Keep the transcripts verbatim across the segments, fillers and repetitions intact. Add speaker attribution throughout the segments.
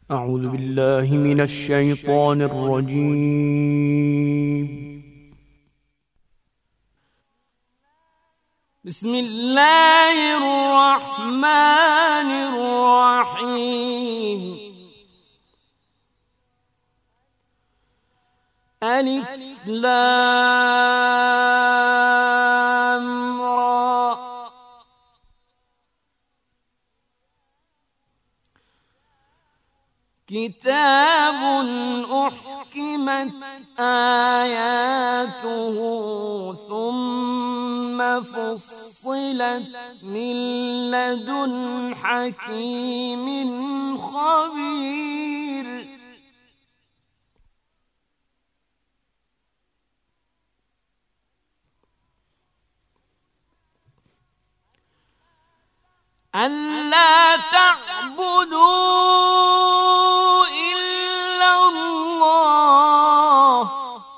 Speaker 1: أعوذ بالله من الشيطان الرجيم.
Speaker 2: بسم الله الرحمن الرحيم. ألف لام را. كتاب أحكمت آياته ثم فصلت من لدن حكيم خبير. ألا تعبدوا إلا الله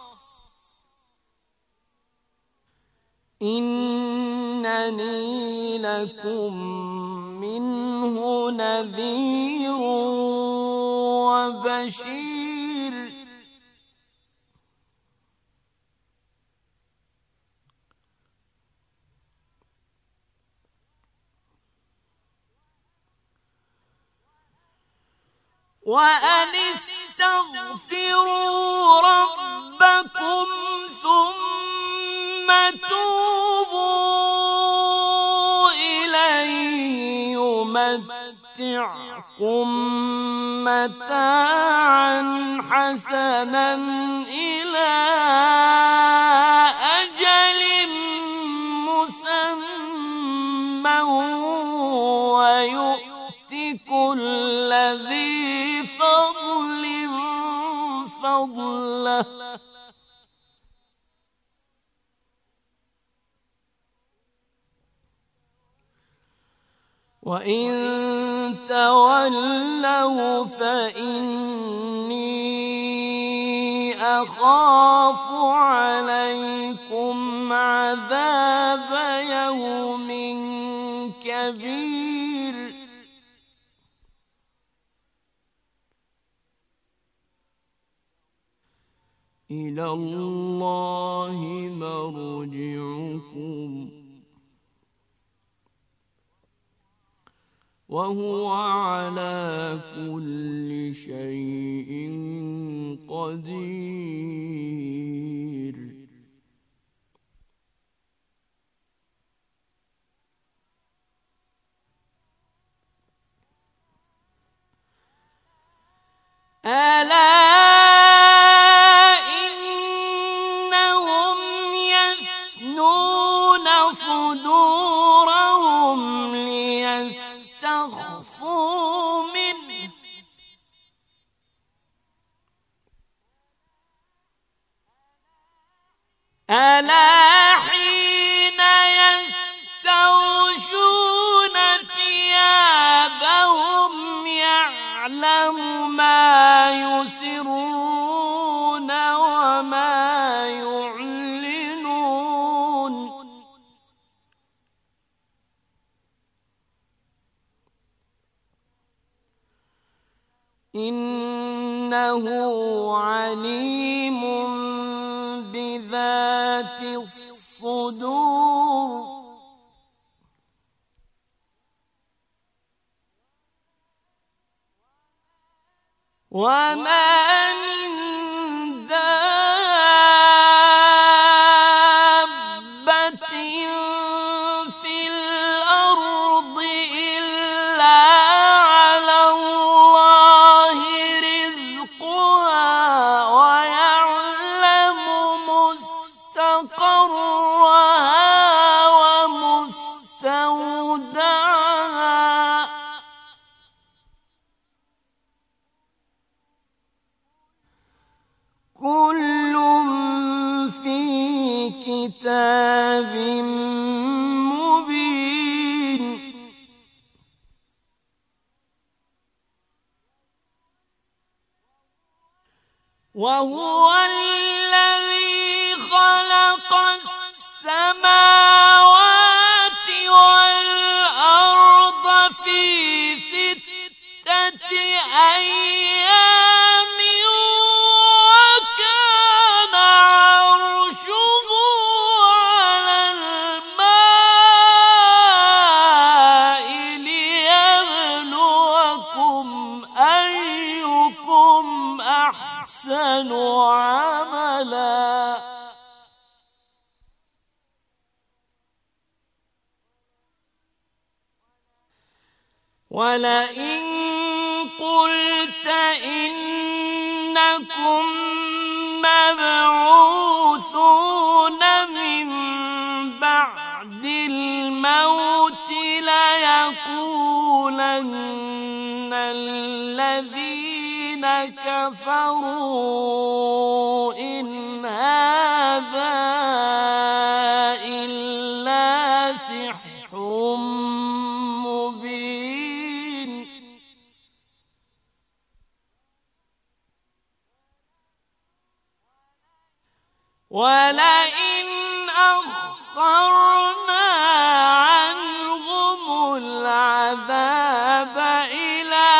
Speaker 2: إنني لكم منه نذير وبشير. وأن استغفروا ربكم ثم توبوا إليه يمتعكم متاعا حسنا إلى أجل مسمى ويؤت كل ذي فضل فضله وإن تولوا فإني أخاف عليكم عذاب يوم كبير. إلى الله مرجعكم وهو على كل شيء قدير. ألا صدورهم ليستخفوا منه ألا حين يستغشون ثيابهم يعلم ما يسرون وما يعلنون إنه عليم بذات الصدور. وما من دابة في الأرض إلا على الله رزقها ويعلم مستقرها ومستودعها كل في كتاب مبين. وهو الذي خلق السماوات والأرض في ستة أيام أيكم أحسن عملا ولئن قلت إنكم مبعوثون من بعد الموت ليقولن الذين كفروا إن هذا إلا سحر مبين ولئن أخرنا عنهم العذاب إلى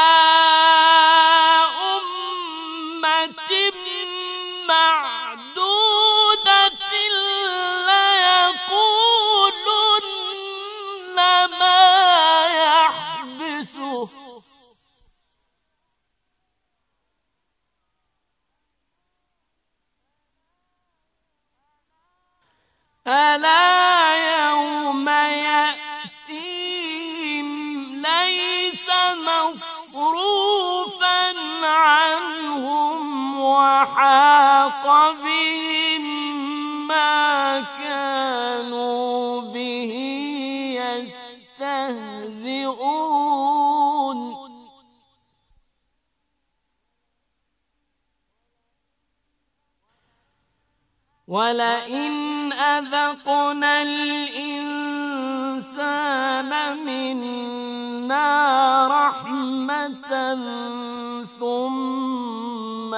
Speaker 2: أمة معدودة ليقولن ما يحبسه ألا يوم يأتيهم ليس مصروفا عنهم وحاق بهم ما كانوا به يستهزئون ولئن أذقنا الإنسان منا رحمة ثم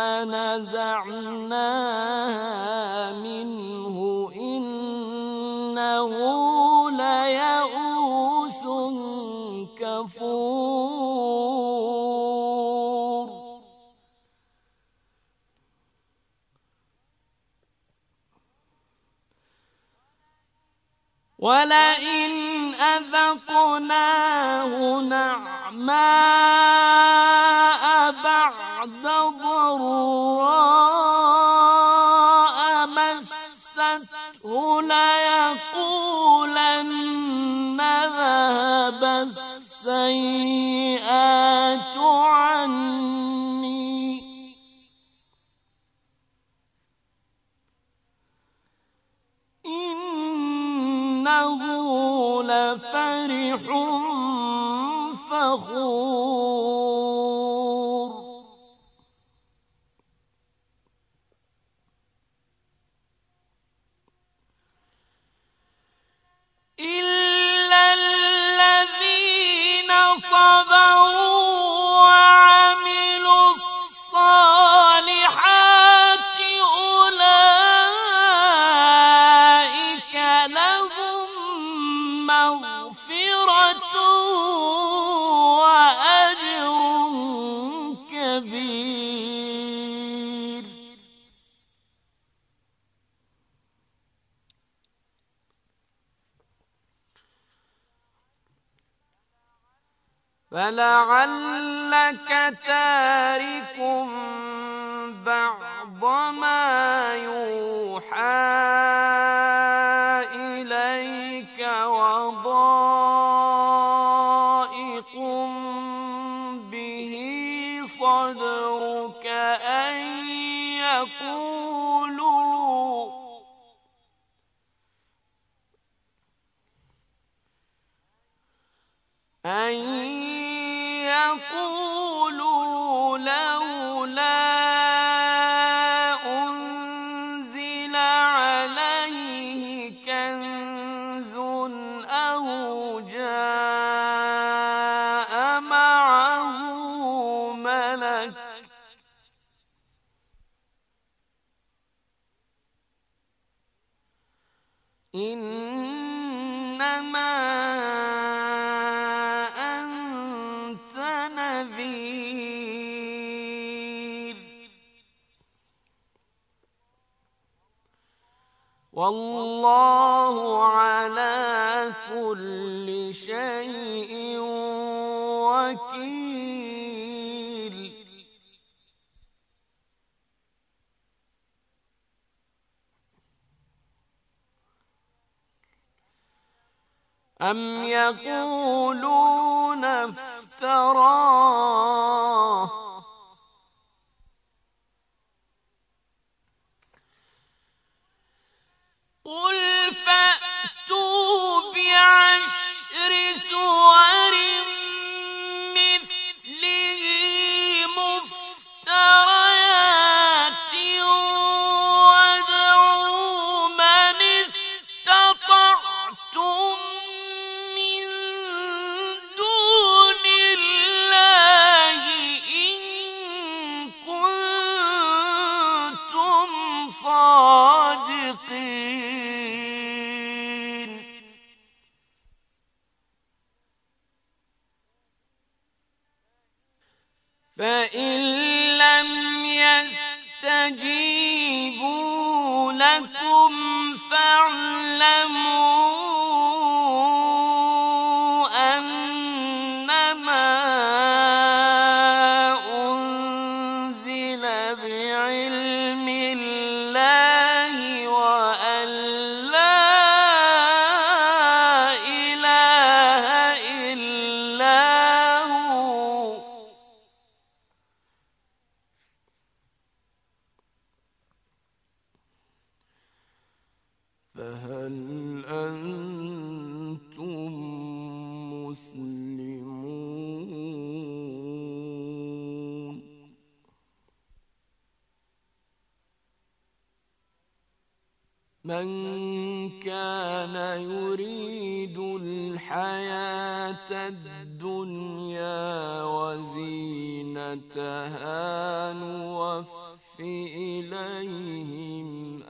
Speaker 2: نزعناها منه إنه ليئوس كفور ولئن أذقناه نعماء بعد ضراء مسته ليقولن ذهب السيئات عني إنه لفرح فخور إلا الذين صبروا وعملوا الصالحات أولئك لهم مغفرة وأجر كبير فلعلك تارك بعض ما يوحى إليك وضائق به صدرك أن يقولوا أن يقولوا لولا أنزل عليه كنز أو جاء معه ملك إنما أنت نذير والله على كل شيء وكيل أم يقولون افتراه قل فأتوا بعشر سور مثله مفتريات وادعوا من استطعتم من دون الله إن كنتم صادقين. فإن لم يستجيبوا لكم فاعلموا أنما أنزل بعلم الله وأن لا إله إلا هو فهل أنتم مسلمون؟ من كان يريد الحياة الدنيا وزينتها نوفِ إليهم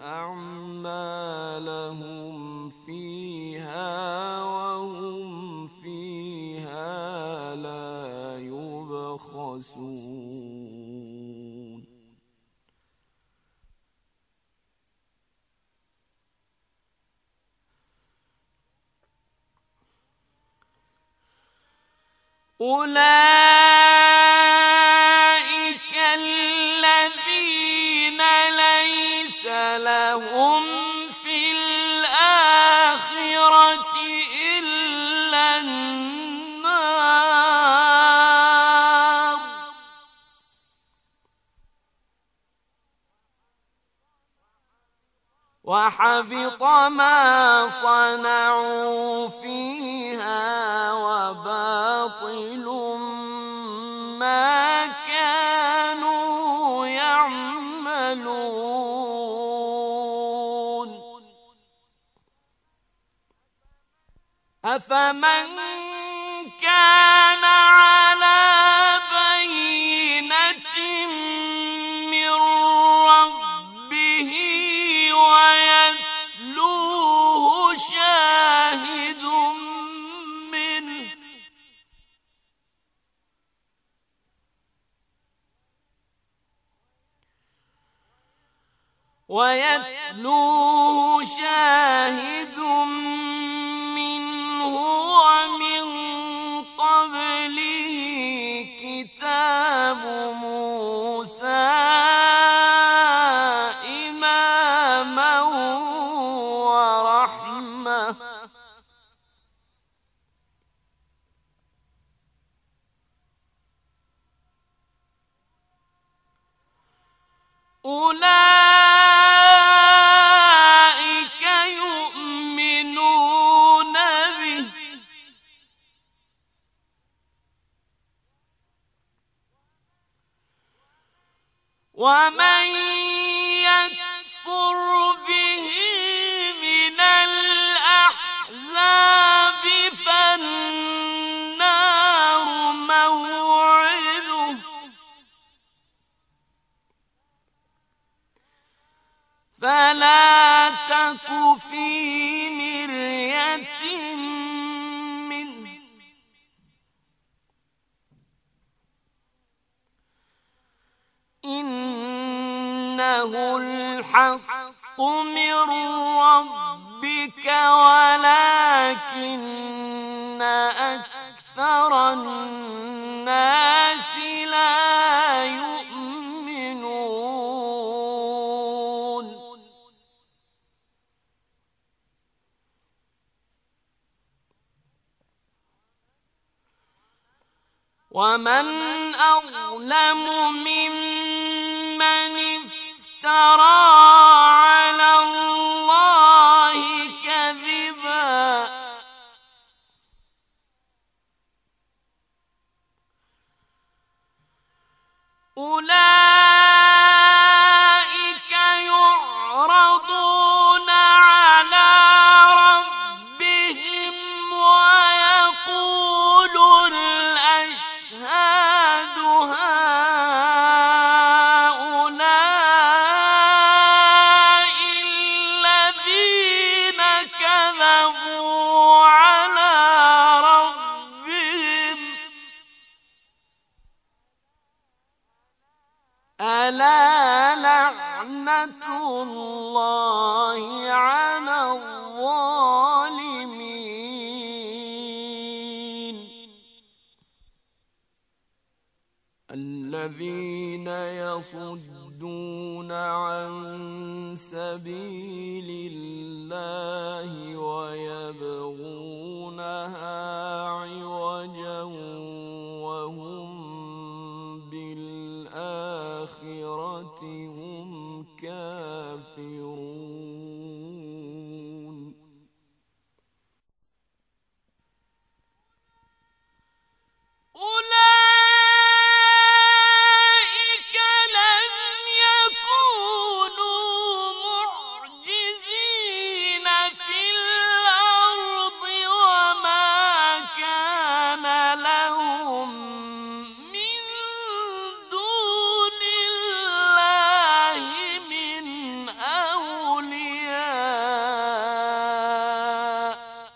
Speaker 2: أعمالهم فيها وهم فيها لا يبخسون. أولئك الذين ليس لهم في الآخرة إلا النار وحبط ما صنعوا فيها وباطل ما كانوا يعملون. أفمن كان على بينة من ربه ويتلوه شاهد منه ويتلوه شاهد منه ومن قبله كتاب موسى إماما ورحمة أولئك يؤمنون به ومن يكفر به من الأحزاب فالنار موعده فلا تك في مرية منه إنه الحق من ربك ولكن أكثر الناس لا يؤمنون. ومن أظلم ممن افترى على الله كذبا أولئك يعرضون على ربهم ويقول الأشهاد هؤلاء الذين كذبوا على ربهم ألا لعنة الله على الظالمين الذين يصدون عن سبيل الله ويبغونها عوجا وهم بالآخرة هم كافرون أولئك لم يكونوا معجزين في الأرض وما كان لهم من دون الله من أولياء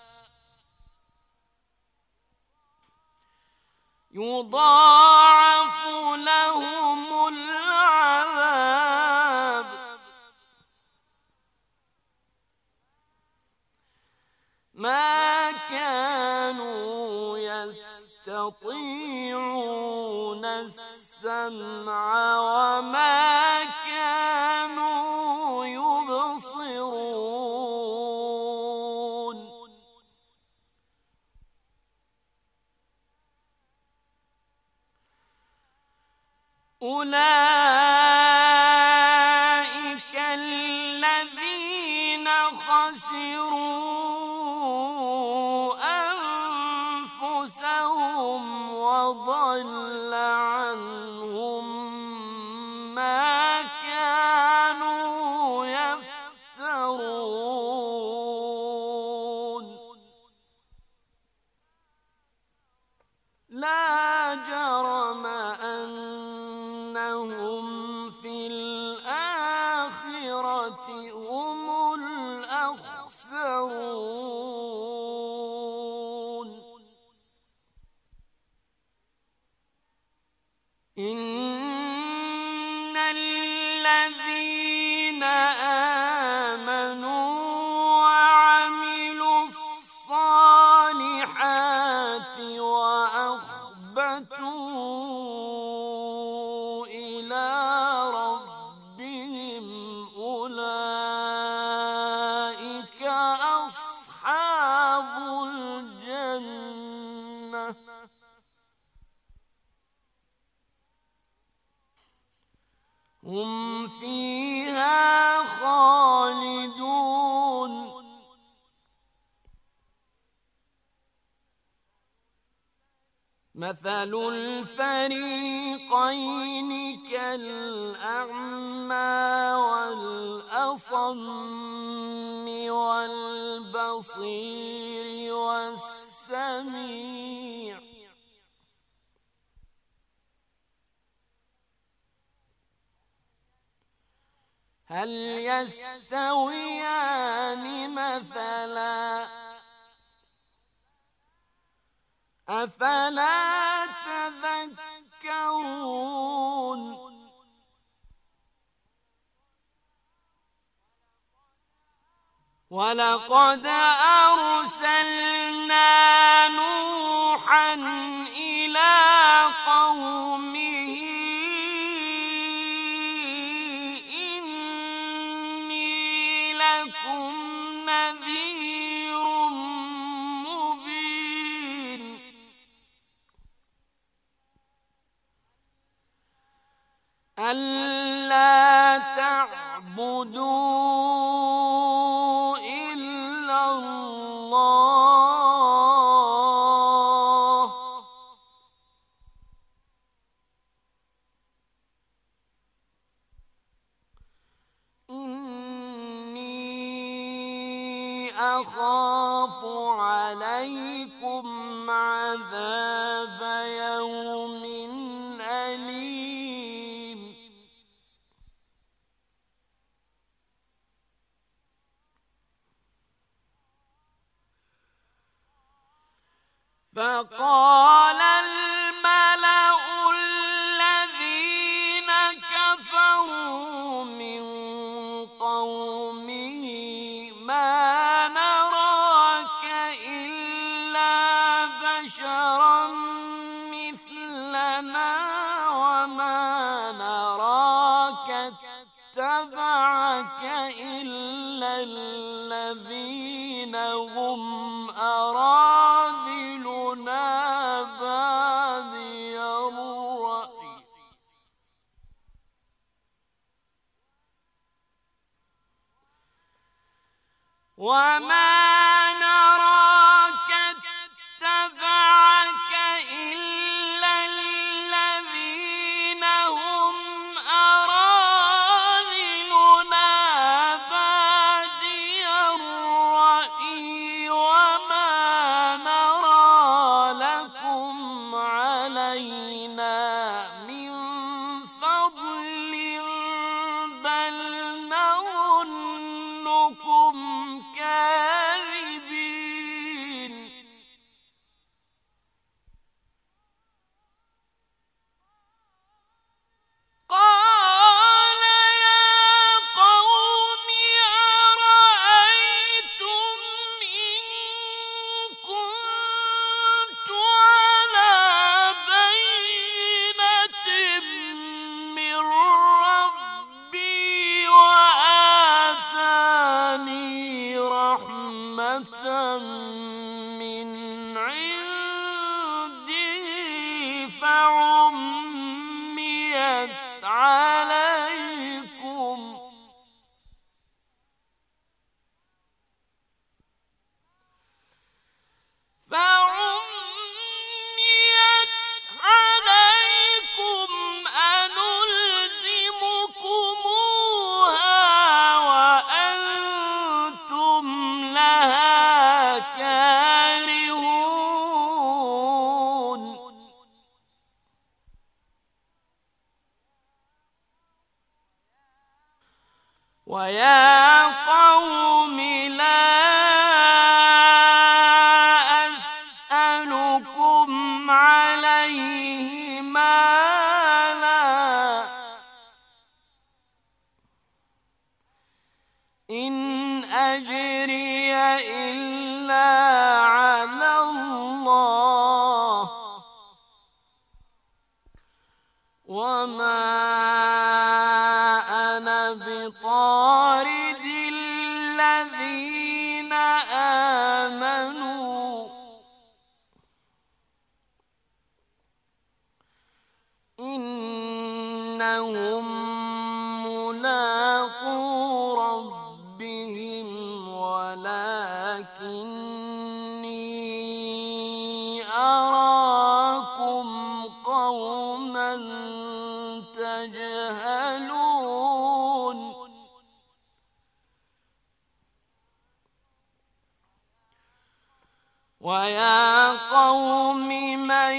Speaker 2: يضاعف لهم العذاب ما كانوا يستطيعون السمع وما كانوا يبصرون أولئك الذين خسروا أنفسهم وضل عنهم ما كانوا يفترون لا جرم أنهم في الآخرة هم الأخسرون إن الذين آمنوا وعملوا الصالحات وأخبتوا إلى ربهم أولئك أصحاب الجنة هم فيها خالدون مثل الفريقين كالأعمى والأصم والبصير والسميع هل يستويان مثلا أفلا تذكرون ولقد أرسلنا نوحا إلى قومه إني لكم نذير مبين ألا تعبدوا إلا الله إني أخاف عليكم عذاب يوم أليم فقال الملأ الذين كفروا من قومه ما نراك إلا بشرا مثلنا وما نراك اتبعك إلا الذين هم أراذلنا بادي الرأي وما نراك اتبعك إلا الذين هم أراذلنا بادي الرأي وما نرى لكم علينا من فضل بل نظنكم كاذبين قال يا قوم أرأيتم إن كنت على بينة من ربي وآتاني رحمة من عنده فعميت عليكم فعميت عليكم أنلزمكموها وأنتم لها كارهون ويا قوم لا أسألكم عليه مالا إن أجري إلا على الله وما أنا بطارد الذين آمنوا إنهم ملاقو ربهم ولكني أراكم قوما تجهلون ويا قوم من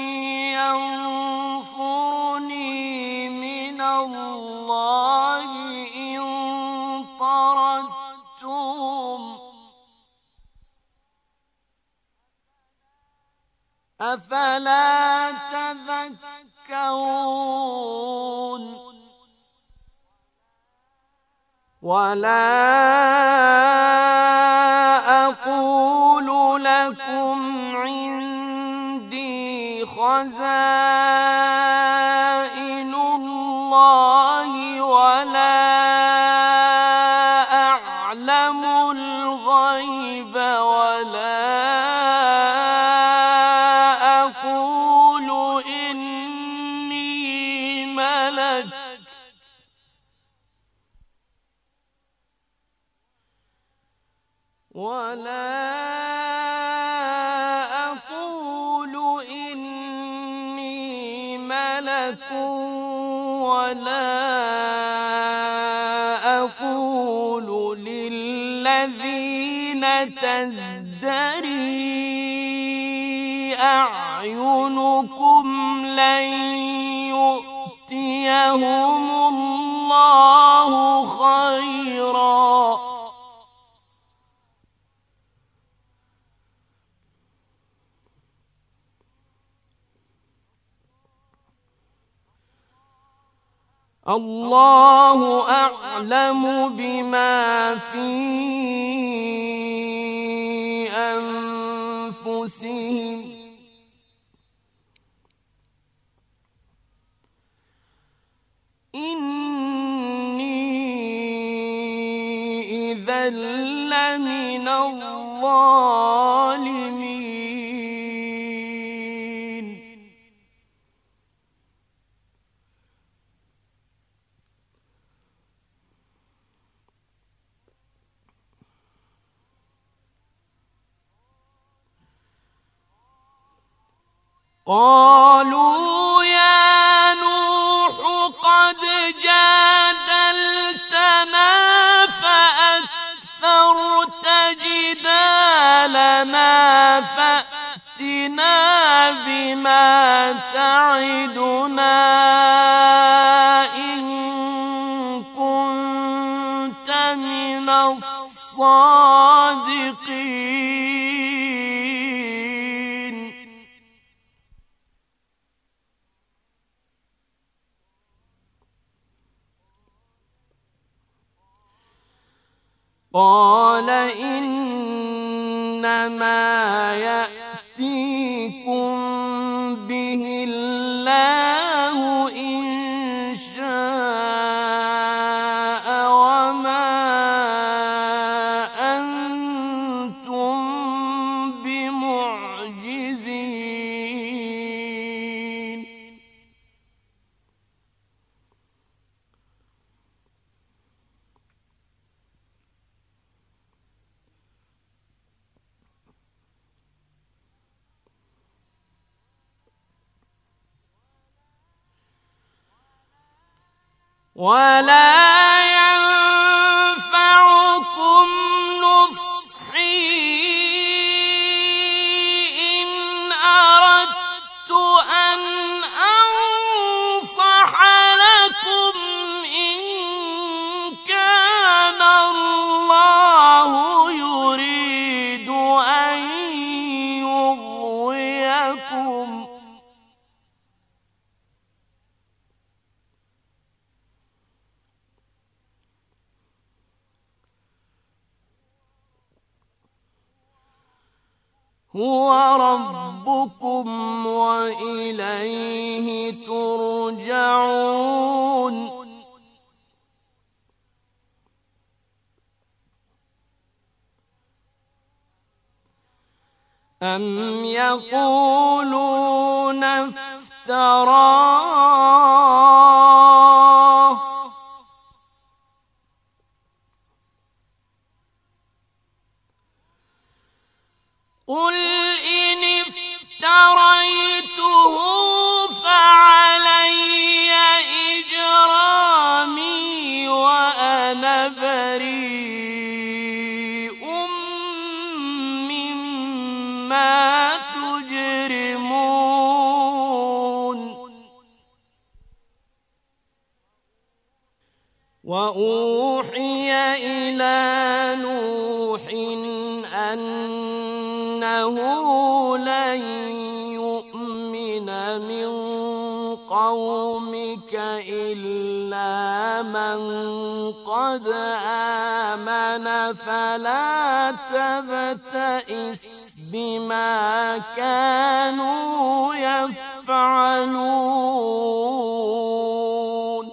Speaker 2: ينصرني من الله إن طردتم أفلا تذكرون ولا أقول لكم عندي خزائن الله ولا أعلم الغيب ولا أقول إني ملك ولا أقول إني ملك ولا أقول للذين تزدري أعينكم لن يؤتيهم الله خيرا الله أعلم بما في أنفسهم إني إذا لمن الظالمين قالوا يا نوح قد جادلتنا فأكثرت جدالنا فأتنا بما تعدنا إن كنت من الصادقين قال إنما يأتيكم به الله إن شاء وما أنتم بمعجزين ولا ينفعكم نصحي إن أردت أن أنصح لكم إن كان الله يريد أن يغويكم هو ربكم وإليه ترجعون أم يقولون افتراه قل إن افتريته فعلي إجرامي وأنا بريء مما تجرمون وأوحي إلى نوح أنه لن يؤمن من قومك إلا من قد آمن فلا تبتئس بما كانوا يفعلون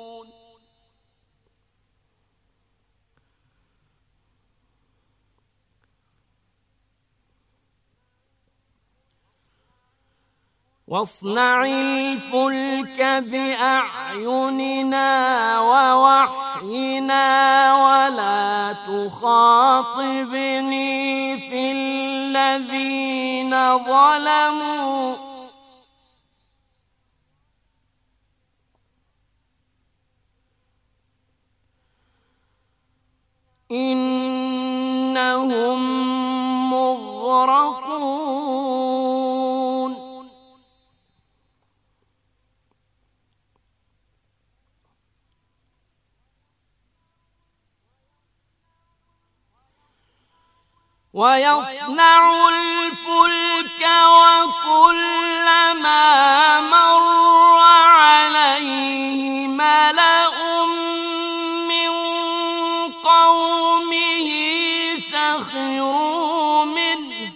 Speaker 2: واصنع الفلك بأعيننا ووحينا ولا تخاطبني ظلموا إنهم مغرقون ويصنع الفلك وكلما مر عليه ملأ من قومه سخروا منه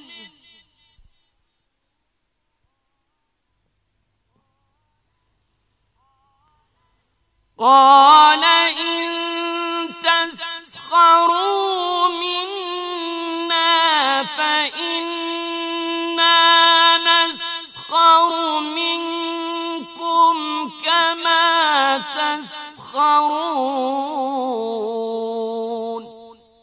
Speaker 2: قال إن تسخروا منا فإنا نسخر منكم كما تسخرون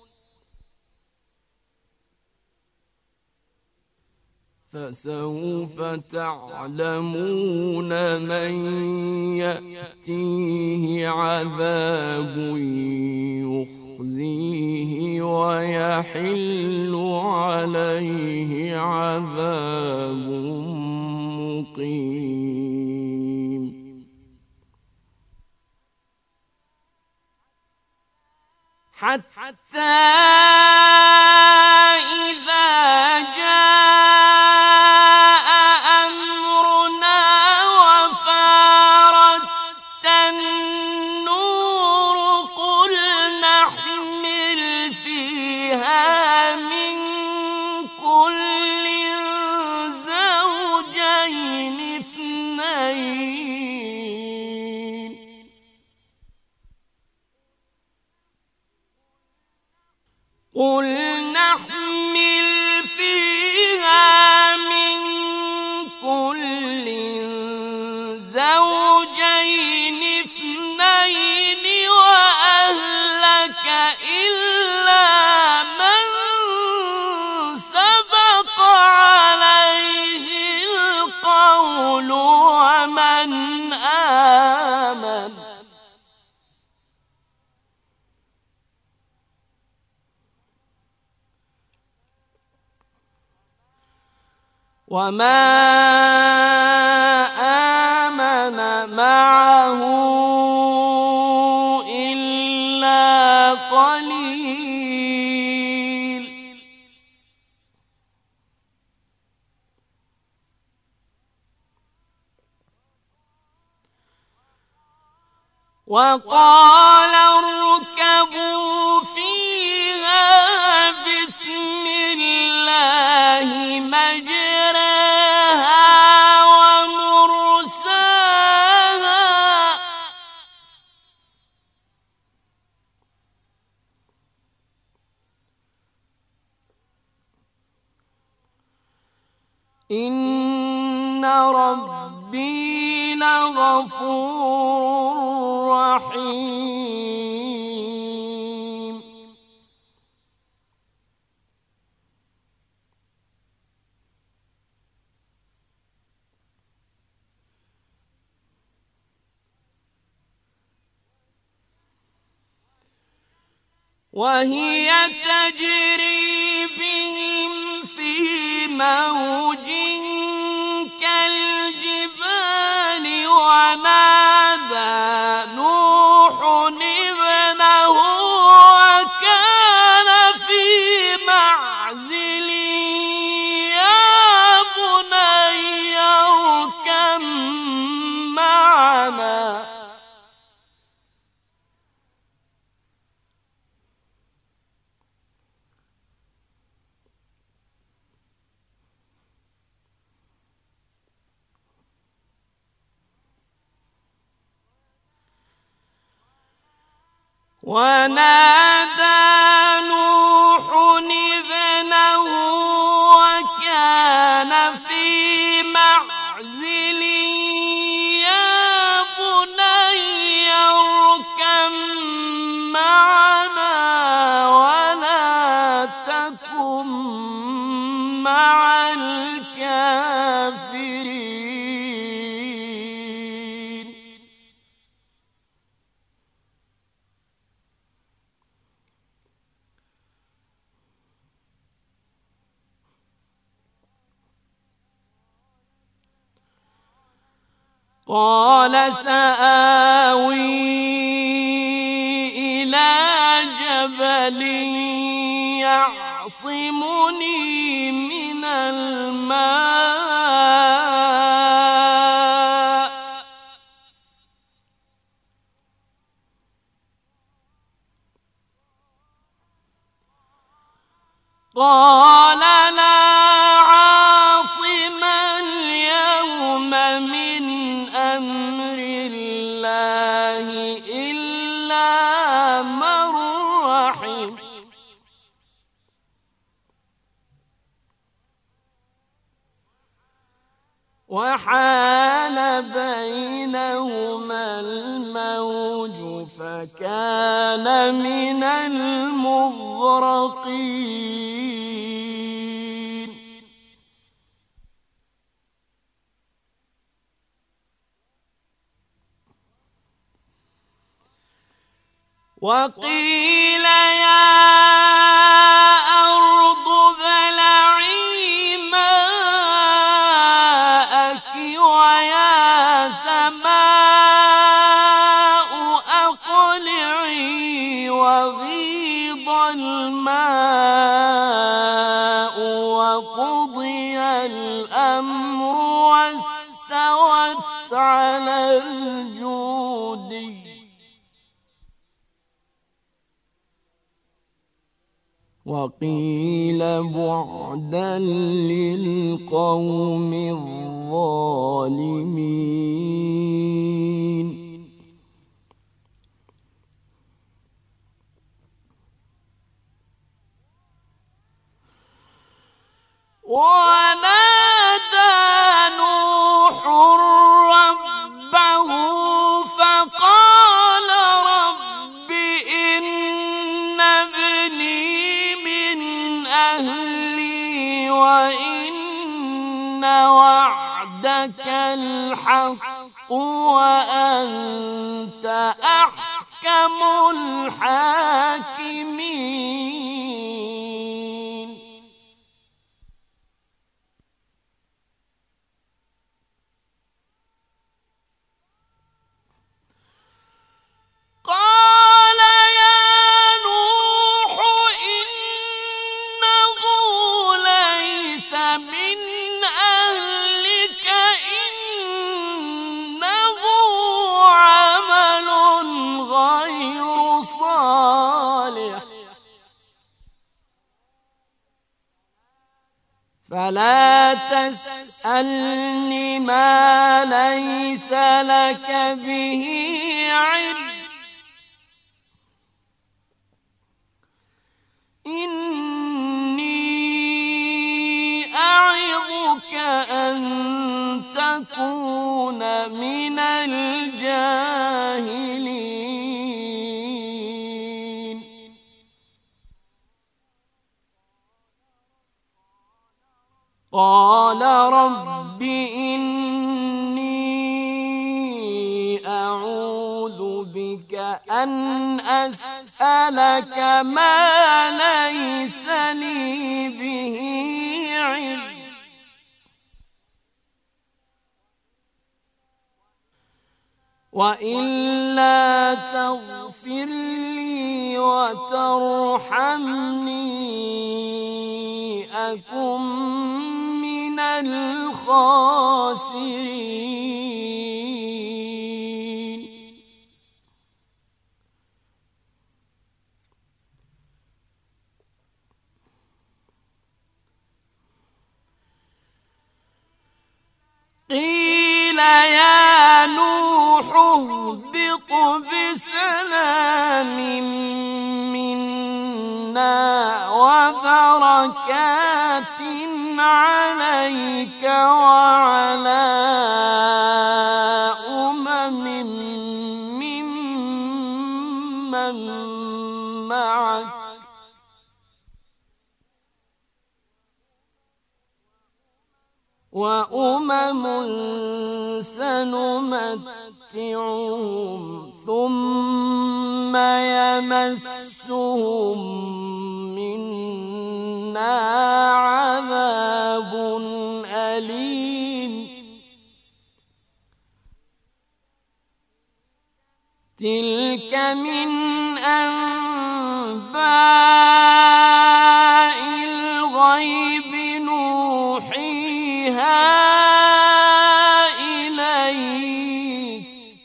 Speaker 2: فسوف تعلمون من يأتيه عذاب يخزيه ويحل عليه عذاب مقيم حتى إذا جاء أمرنا وفارت النور قل نحمل فيها من كل زوجين اثنين قل نحمل فيها من كل زوجين اثنين وأهلك إلا من سبق عليه القول ومن آمن وما آمن معه إلا قليل وقال اركبوا فيها بسم الله مجراها ومرساها إن ربي لغفور رحيم وهي تجري بهم في موج كالجبال ونادى نوح ابنه وكان في معزل يا بني اركب معنا ونادى نوح ابنه وكان في معزل يا بني اركب معنا ولا تكن مع الكافرين قال سآوي إلى جبل يعصمني من الماء قال لا عاصم اليوم من أمر الله إلا من رحم وحال بينهما الموج فكان من المغرقين وقيل يا أرض ابلعي ماءك ويا سماء أقلعي وغيض الماء وقضي الأمر واستوت على الجودي وقيل بعدا للقوم الظالمين ونادى نوح ربه فقال رب إن ابني من أهلي وإن وعدك الحق وأنت أحكم الحاكمين قال يا نوح إنه ليس من أهلك إنه عمل غير صالح فلا تسألني ما ليس لك به علم إني أعظك أن تكون من الجاهلين قال رب إني أعوذ بك أن أسألك ما ليس لي به علم وإلا تغفر لي وترحمني أكن من الخاسرين قيل يا نوح اهبط بسلام منا وبركات عليك وعلى أمم ممن معك وأمم سنمتعهم ثم يمسهم منا عذاب أليم من أنباء الغيب نوحيها إليك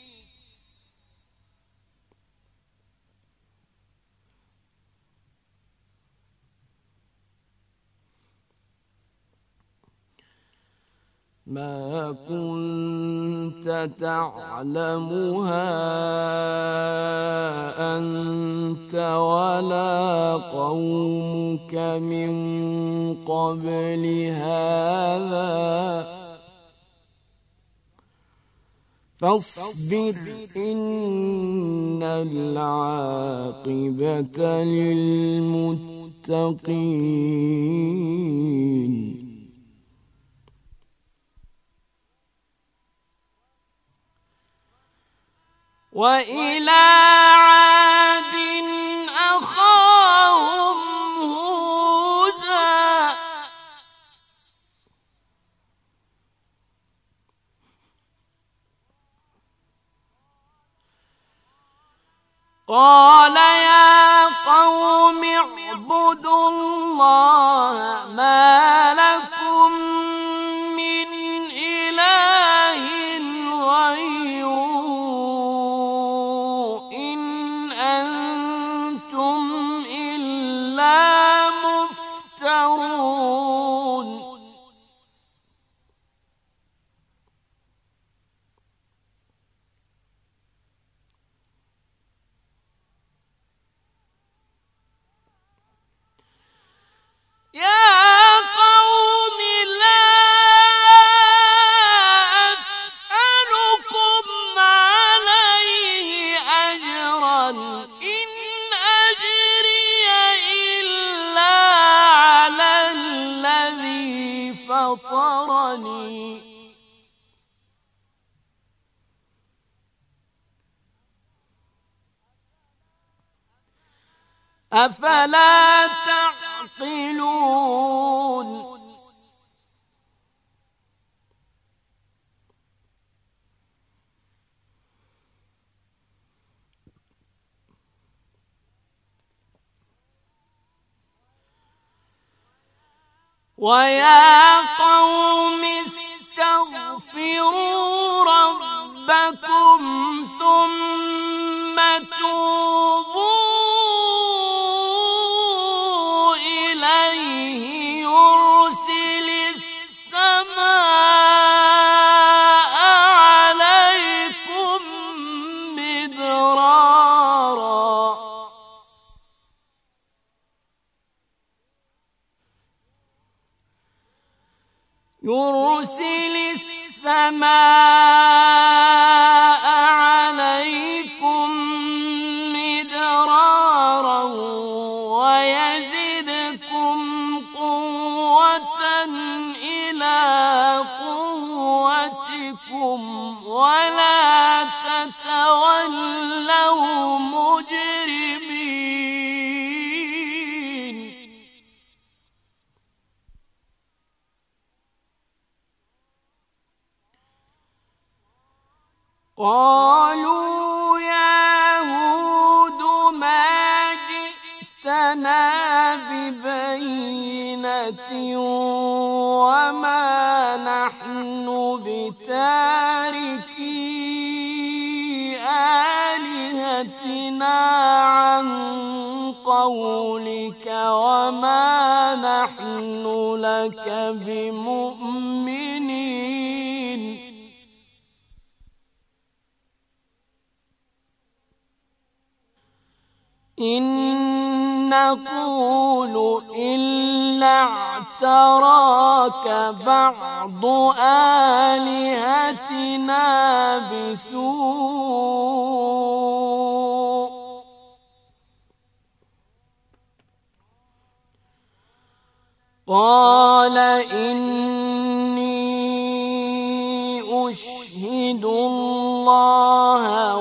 Speaker 2: ما كنت تعلمها أنت ولا قومك من قبل هذا فاصبر إن العاقبة للمتقين وإلى عاد أخاهم هودا قال يا قوم اعبدوا الله ما لكم من إله غيره إن أنتم إلا مفترون يا قوم لا أسألكم عليه أجرا إن أجري إلا على الذي فطرني أفلا تعقلون ويا قوم استغفروا ربكم ثم توبوا إليه يرسل السماء عليكم مدرارا يرسل السماء عليكم مدرارا ويزدكم قوة إلى قوتكم ولا تتولوا مجرمين قالوا يا هود ما جئتنا ببينة وما نحن بتاركي آلهتنا عن قولك وما نحن لك بمؤمنين إن نقول إلا اعتراك بعض آلهتنا بسوء قال إني أشهد الله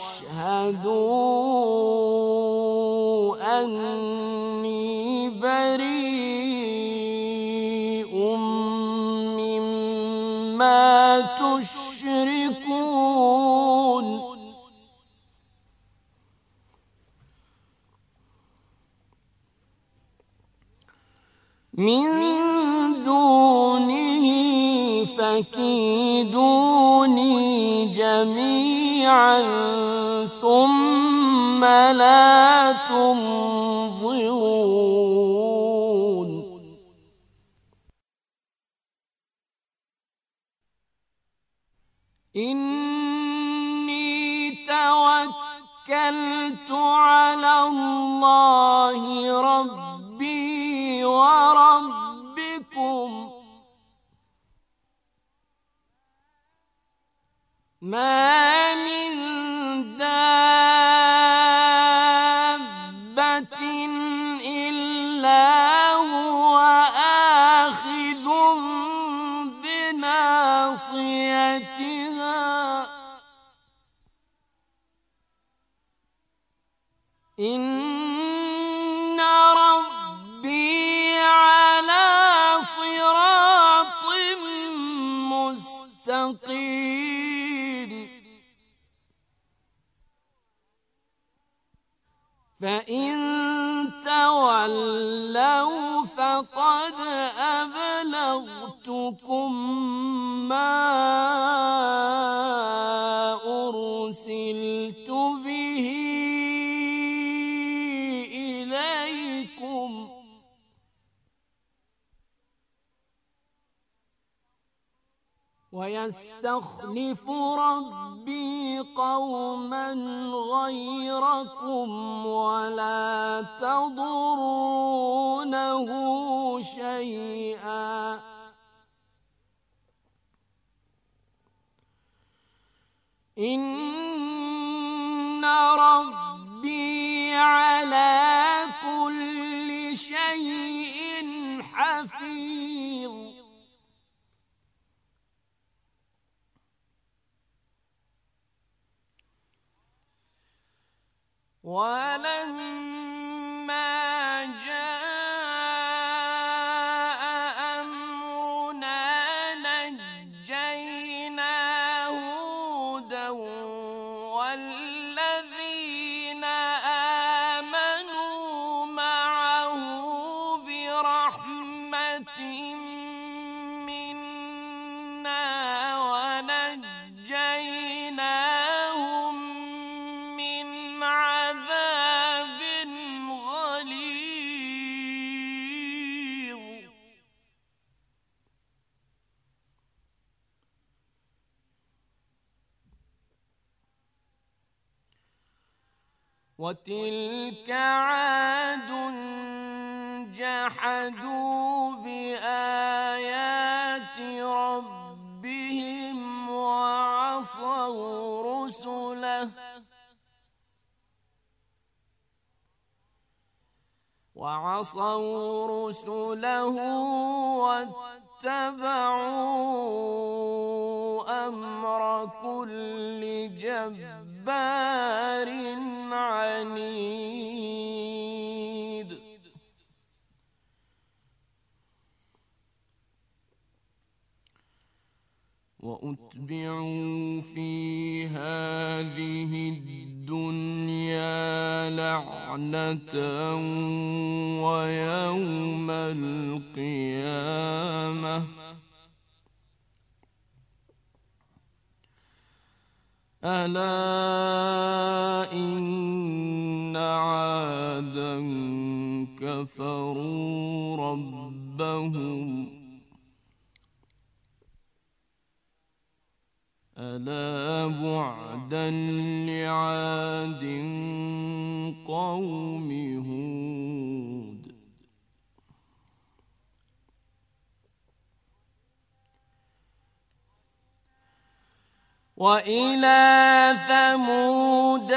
Speaker 2: واشهدوا أني بريء مما تشركون من دونه فكيدوني جميعا ثم لا تنظرون إني توكلت على الله ربي وربكم ما من دابة إلا هو آخذ بناصيتها إن ربي على صراط مستقيم فإن تولوا فقد أبلغتكم ما أرسلت به إليكم ويستخلف ربي قوما غيركم ولا تضرونه شيئا إن ربي على كل شيء حفيظ ولما جاء أمرنا نجينا هودا والذين آمنوا معه برحمة منا ونجيناهم من عذاب غليظ وتلك عاد جحدوا بآيات ربهم وعصوا رسله وعصوا رسله واتبعوا أمر كل جبار عنيد وأتبعوا في هذه الدنيا لعنة ويوم القيامة ألا إن عادا كفروا ربهم ألا بعدا لعاد قوم هود وإلى ثمود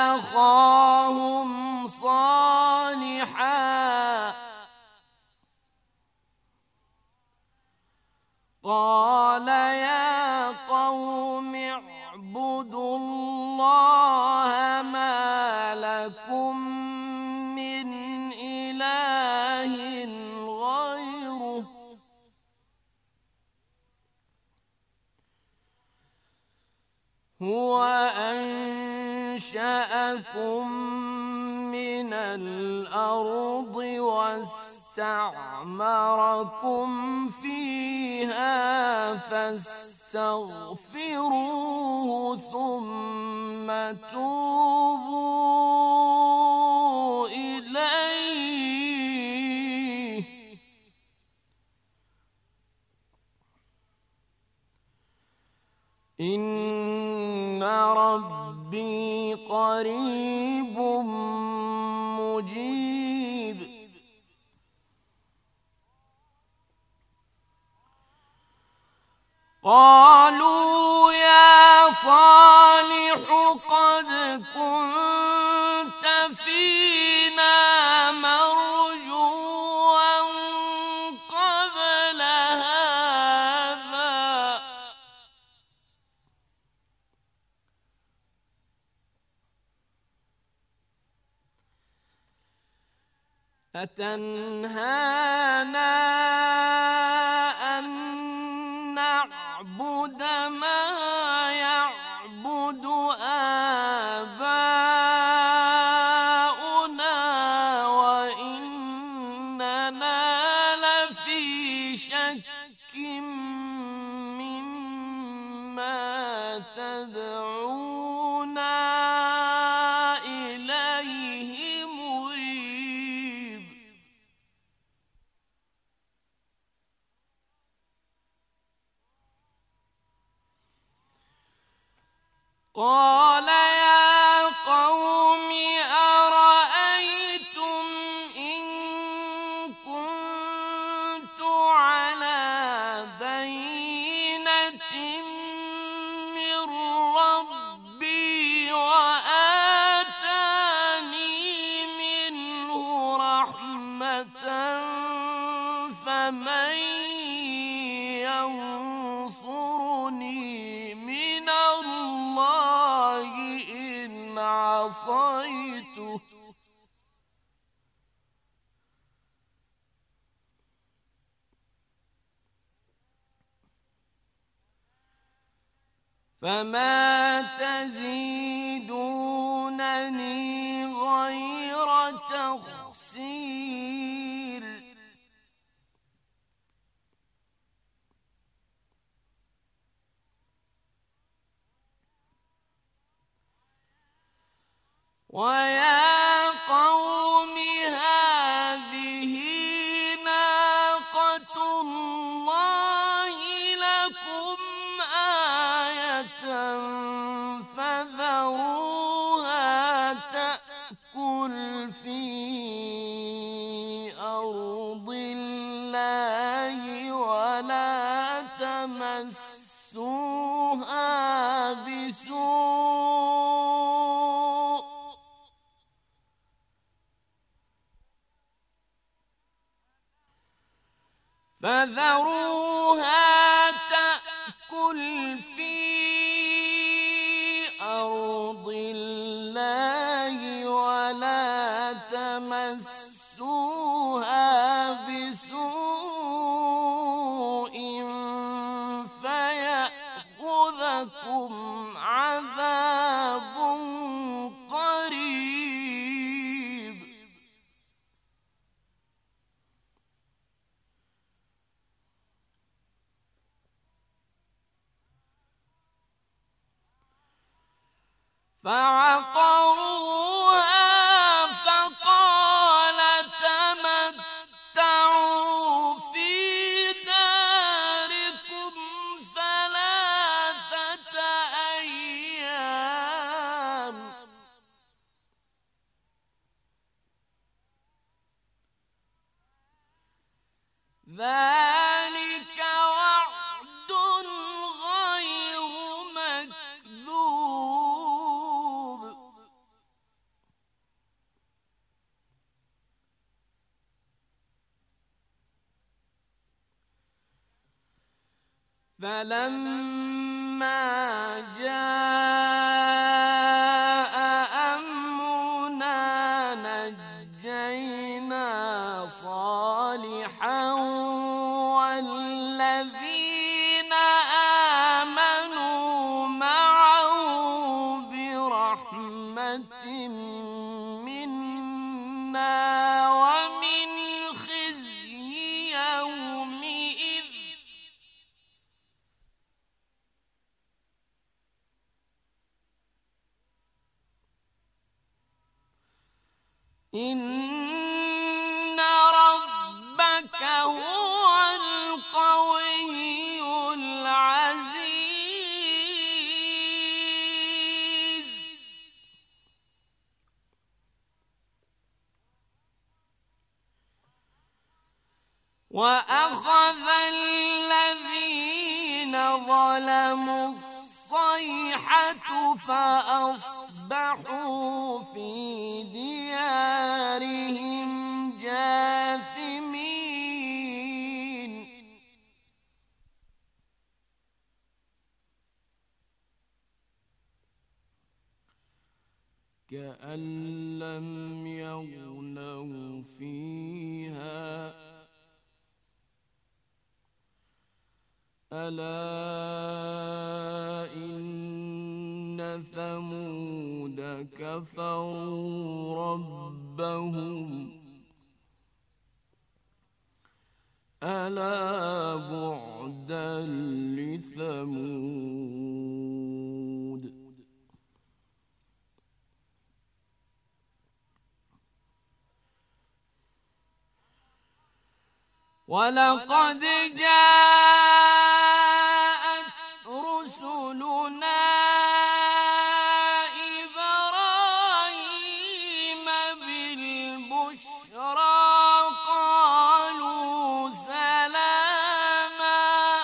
Speaker 2: أخاهم صالحا قال يا قوم اعبدوا الله ما لكم من إله غيره هو أنشأكم من الأرض واستعملكم اسْتَعْمَرَكُمْ فِيهَا فَاسْتَغْفِرُوهُ ثُمَّ تُوبُوا إِلَيْهِ إِنَّ رَبِّي قَرِيبٌ مُجِيبٌ. قالوا يا صالح قد كنت فينا مرجوا قبل هذا أتنهانا أن نعبد ما يعبد آباؤنا وإننا لفي شك مما تدعونا إليه مريب. قال يا قوم أرأيتم إن كنت على بينة من ربي وآتاني منه رحمة فمن ينصرني من الله إن عصيته فما تزيدونني غير تخسير. ويا قوم هذه ناقة الله لكم آية فذروها تأكل في أرض الله ولا تمسوها بسوء فذروها تأكل في أرض الله ولا تمسوها بسوء فيأخذكم عذاب قريب. فعقروها فقال تمتعوا في داركم ثلاثة أيام ذلك وعد غير مكذوب. فلما جاء أمرنا نجينا صالحا والذين آمنوا معه برحمة منا ومن خزي إن ربك هو القوي العزيز. وأخذ الذين ظلموا الصيحة فأصبحوا في ديارهم جاثمين. كأن لم يغنوا فيها ألا إن ثمود كفروا ربهم ألا بعدا لثمود. ولقد جاءت رسلنا إبراهيم بالبشرى قالوا سلاما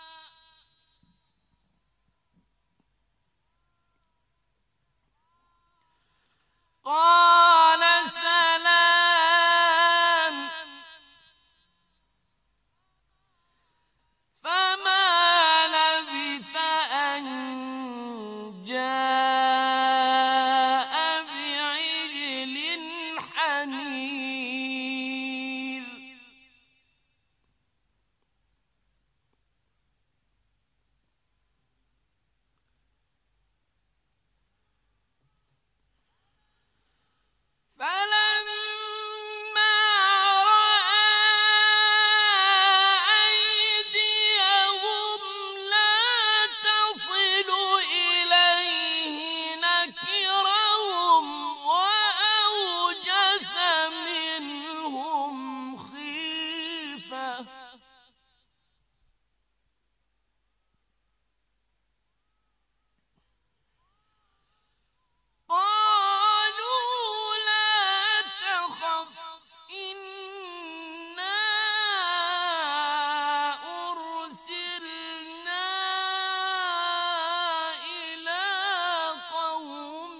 Speaker 2: قال سلام فما لبث أن جاء بعجل حنيذ. فلما رأى أيديهم لا تصل إليه نكرهم وأوجس منهم خيفة. قالوا لا تخف إنا أرسلنا إلى قوم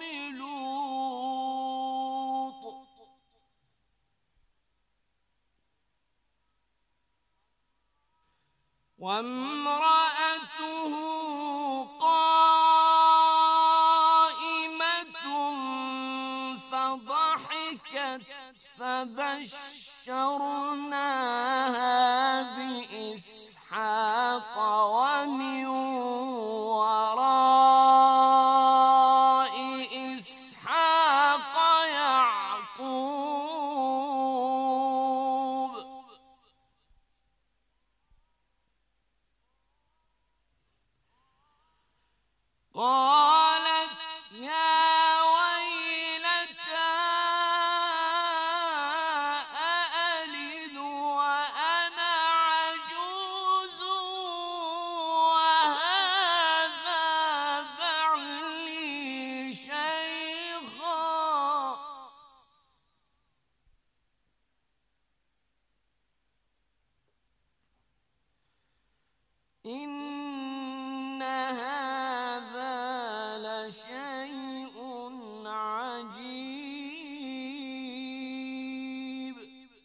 Speaker 2: لوط وامرأته قائمة فضحكت فبشرناها بإسحاق ومن وراء إسحاق يعقوب. قالت يا ويلتى أألد وأنا عجوز وهذا بعلي شيخا. إن هذا لشيء عجيب.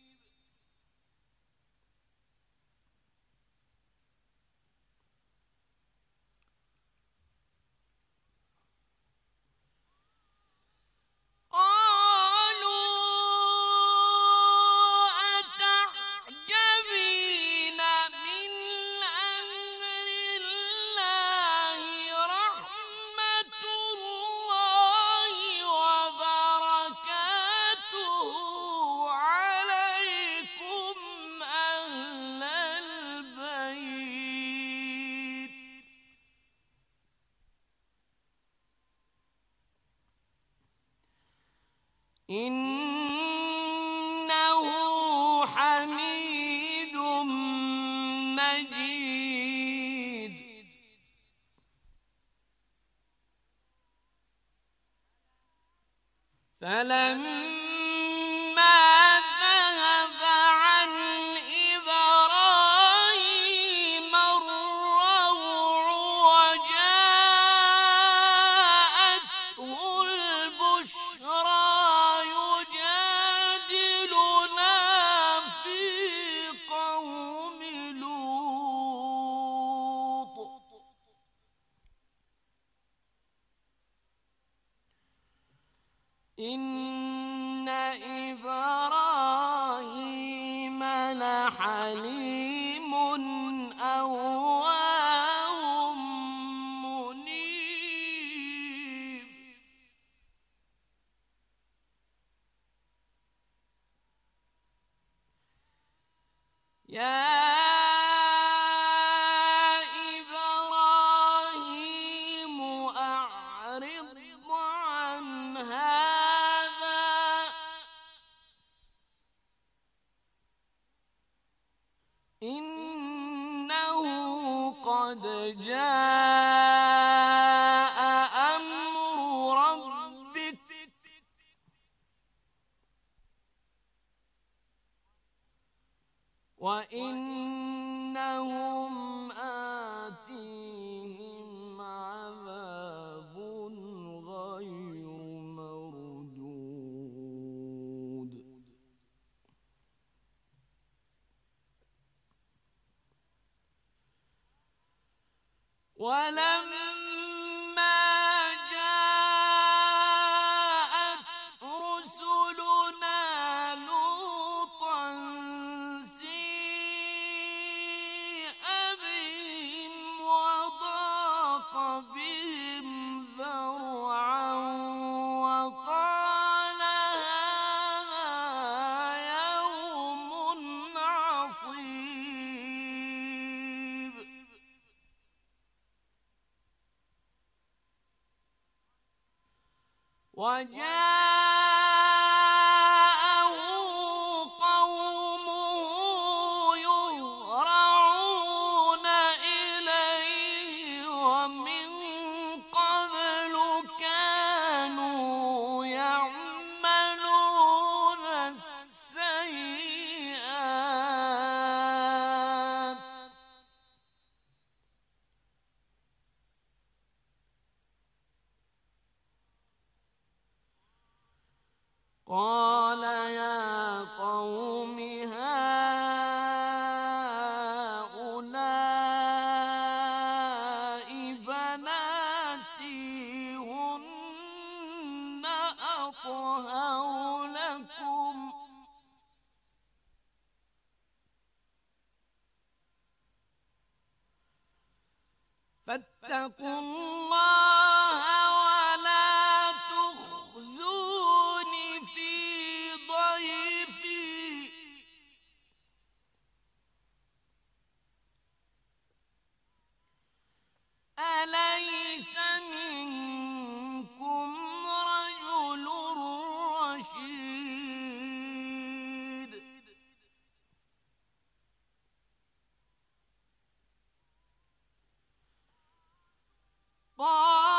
Speaker 2: قالوا أتعجبين من أمر الله رحمة الله وبركاته عليكم أهل البيت إن فلما ذهب عن إبراهيم الروع وجاءته البشرى يجادلنا في قوم لوط إن إبراهيم لحليم أواه منيب يا إبراهيم أعرض عن هذا إنه قد جاء أمر ربك وإنهم آتيهم عذاب غير مردود ولما جاءت رسلنا لوطا سيء بهم وضاق بهم ذرعا وقال هذا يوم عصيب وجاءه قومه يهرعون إليه ومن قبل كانوا يعملون السيئات قال يا قوم هؤلاء بناتي هن أطهر لكم فاتقوا الله ولا تخزون في ضيفي أليس منكم رجل رشيد قال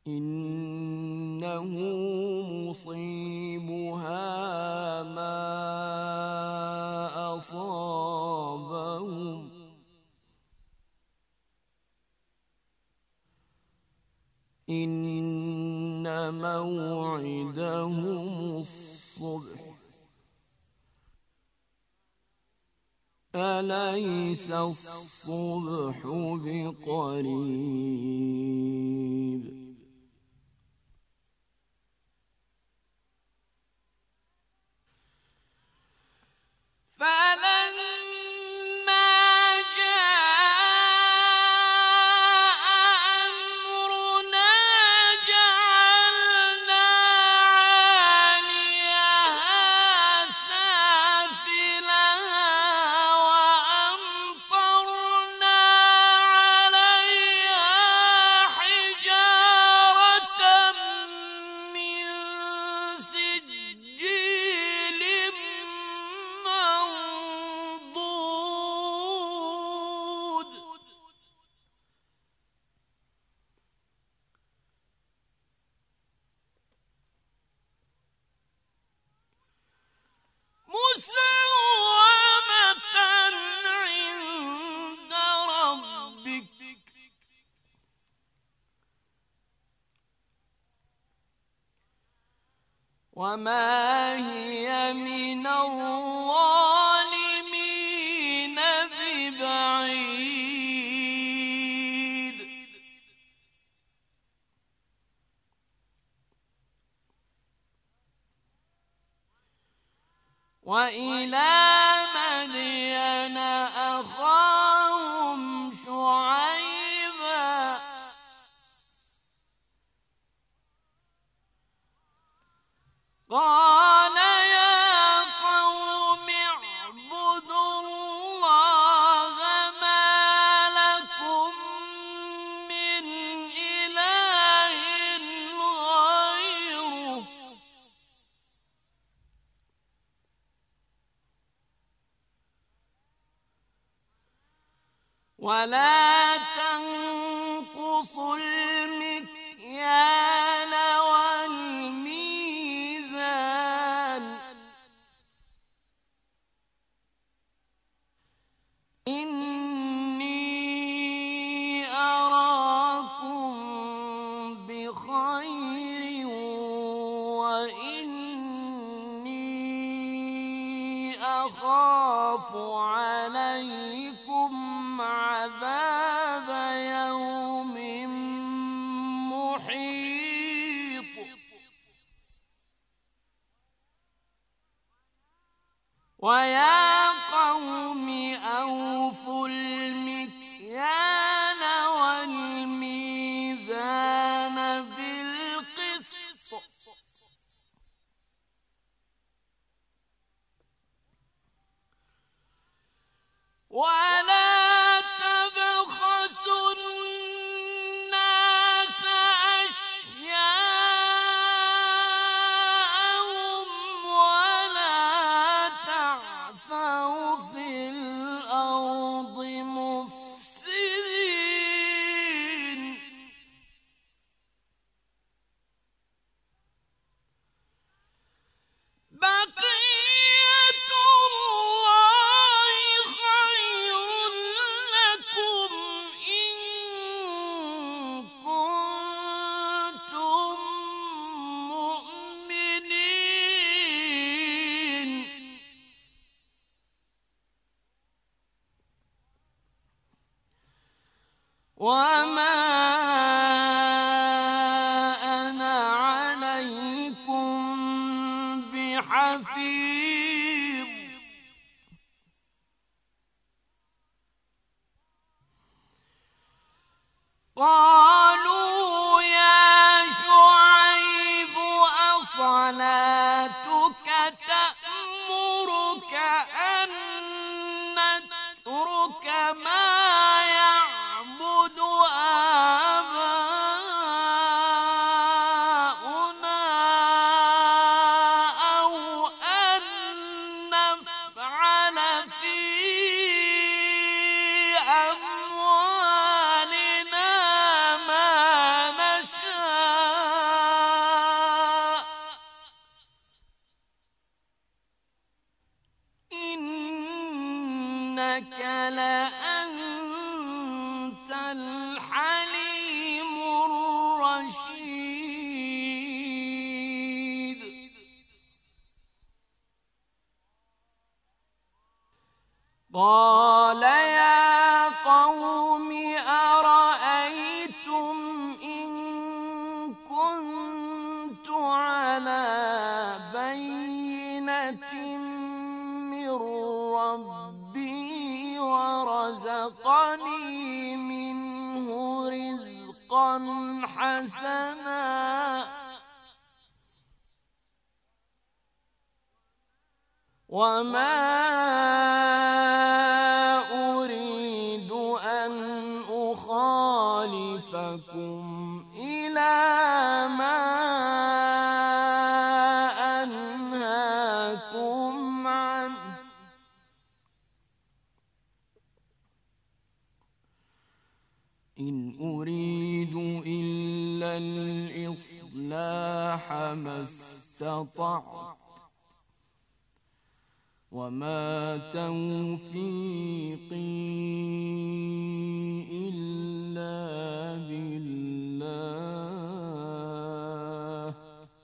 Speaker 2: إنه مصيبها ما أصابهم إن موعدهم الصبح أليس الصبح بقريب فلما جاء أمرنا جعلنا عاليها سافلها وأمطرنا عليها حجارة من سجيل منضود مسومة عند ربك وما هي من الظالمين ببعيد وإلى مدين أخاهم شعيبا قال يا قوم اعبدوا الله ما لكم من إله غيره ولا تنقصوا المكيال والميزان إني أراكم بخير وإني أخاف عليكم عذاب يوم محيط ويا قوم أوفوا المكيال والميزان بالقسط ولا تبخسوا الناس أشياءهم ولا تعثوا في الأرض مفسدين بقية الله خير لكم إن كنتم مؤمنين وما أنا عليكم بحفيظ قالوا يا شعيب أصلاتك تأمرك أن نترك ما يعبد آباؤنا أو أن نفعل في أموالنا ما نشاء رزقا حسنا وما أريد أن أخالفكم إلى ما أنهاكم عنه إن أريد إلا الإصلاح ما استطعت وما توفيقي إلا بالله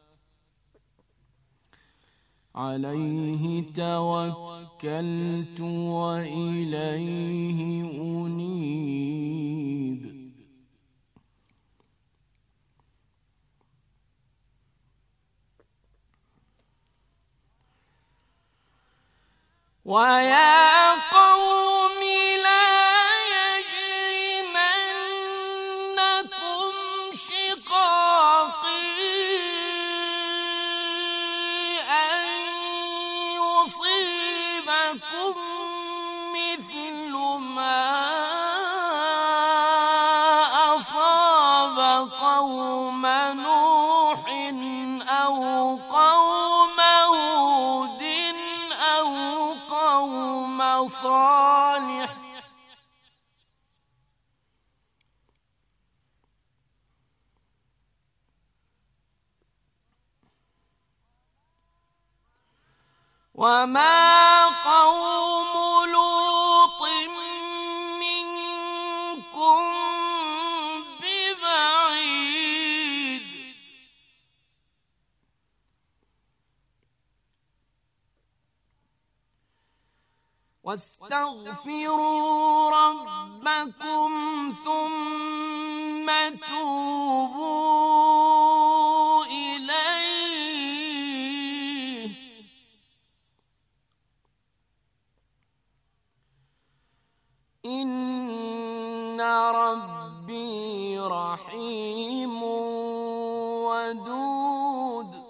Speaker 2: عليه توكلت وإليه أنيب ويا قوم لا يجرمنكم شقاقي أن يصيبكم مثل ما أصاب قوم نوح أو قوم هود أو قوم صالح وما قوم لوط منكم ببعيد واستغفروا ربكم ثم توبوا إليه إن ربي رحيم ودود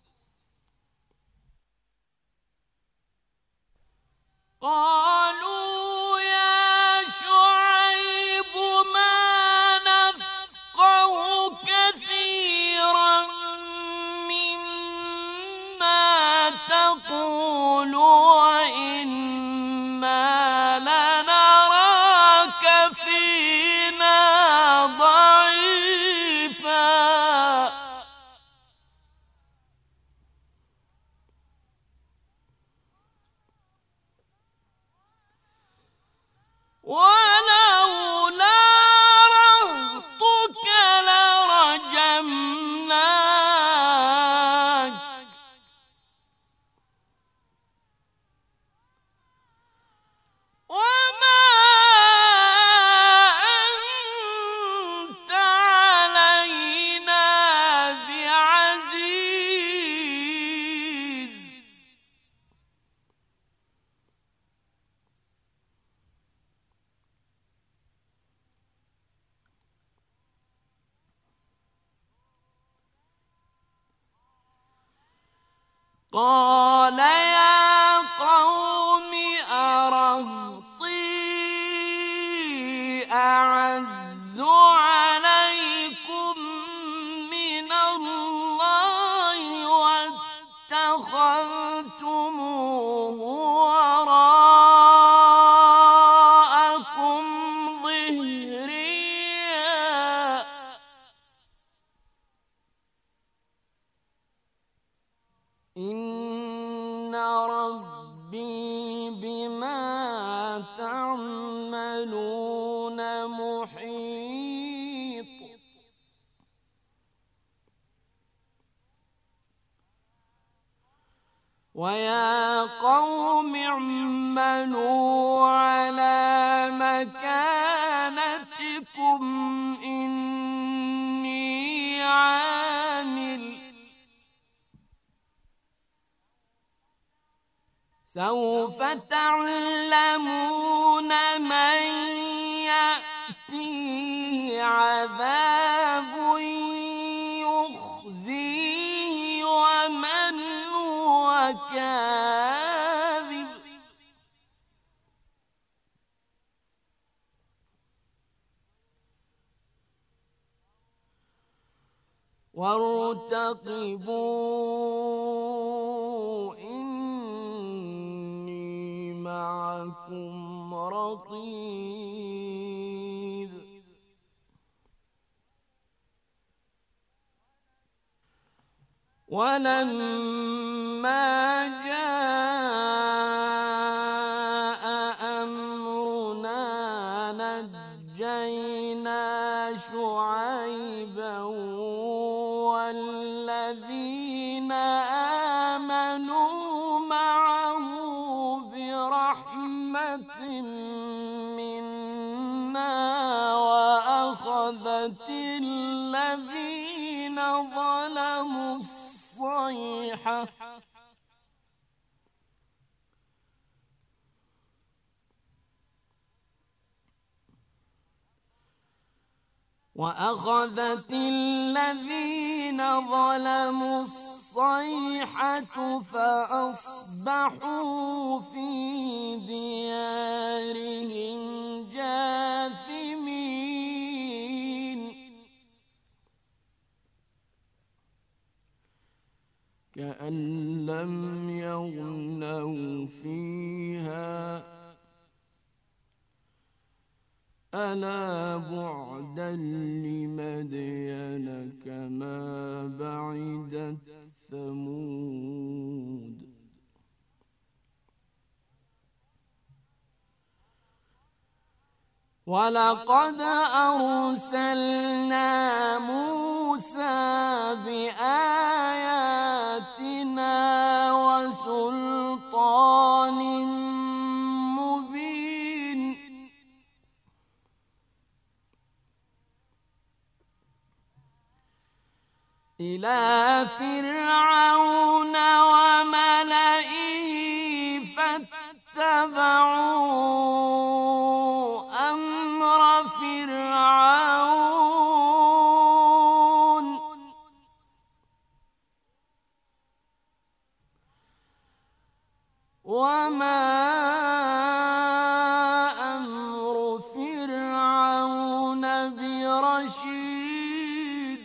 Speaker 2: قالوا يا شعيب ما نفقه كثيرا مما تقول وإنا لنراك فينا ضعيفا ولولا رهطك لرجمناك وما أنت علينا بعزيز قال يا قوم أرهطي أعز عليكم من الله واتخذتموه وراءكم ظهريا إن ربي بما تعملون محيط ويا قوم اعملوا على مكانتكم إني عامل سوف تعلمون من يأتيه عذاب وارتقبوا إني معكم رقيب ولما جاء أمرنا نجينا شعيبا والذين آمنوا معه برحمة منا وأخذت الذين ظلموا الصيحة وأخذت الذين ظلموا الصيحة فأصبحوا في ديارهم جاثمين كأن لم يغنوا فيها ألا بعدا لمدين كما بعدت ثمود ولقد أرسلنا موسى بآياتنا وسلطان مبين إلى فرعون وملئه فاتبعوا أمر فرعون وما أمر فرعون برشيد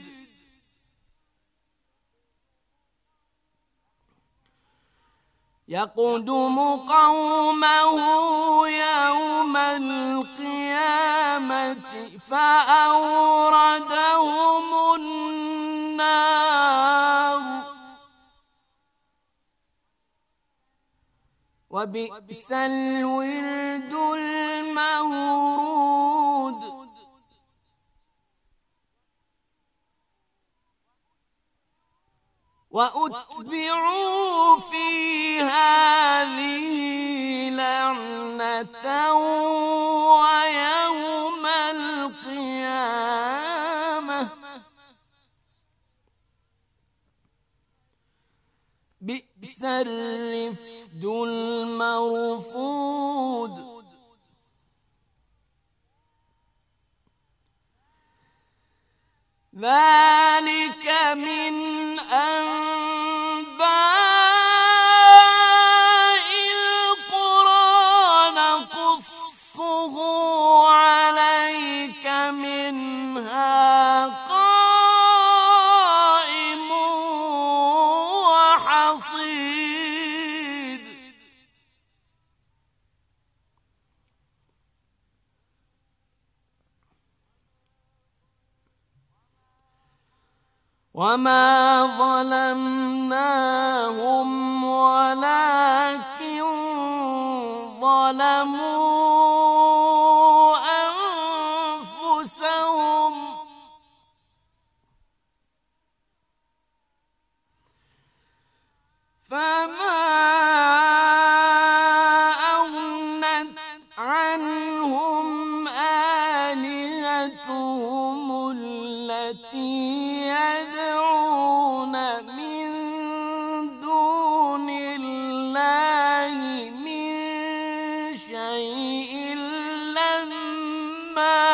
Speaker 2: يقدم قومه يوم القيامة فأوردهم النار وبئس الورد المورود وأتبعوا في هذه لعنة ويوم القيامة بئس الرفد المرفود ذلك من أنباء القرى نقصه عليك منها قائم وحصيد وما ظلمناهم ولكن ظلموا أنفسهم فما أغنت عنهم آلهتهم التي يدعون من دون الله من شيء لما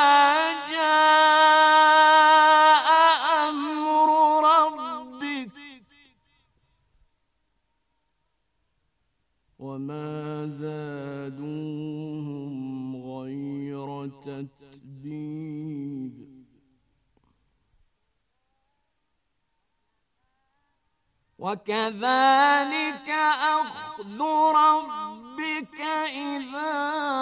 Speaker 2: جاء أمر ربك وما زادوهم غير تتبيب وكذلك أخذ ربك إذا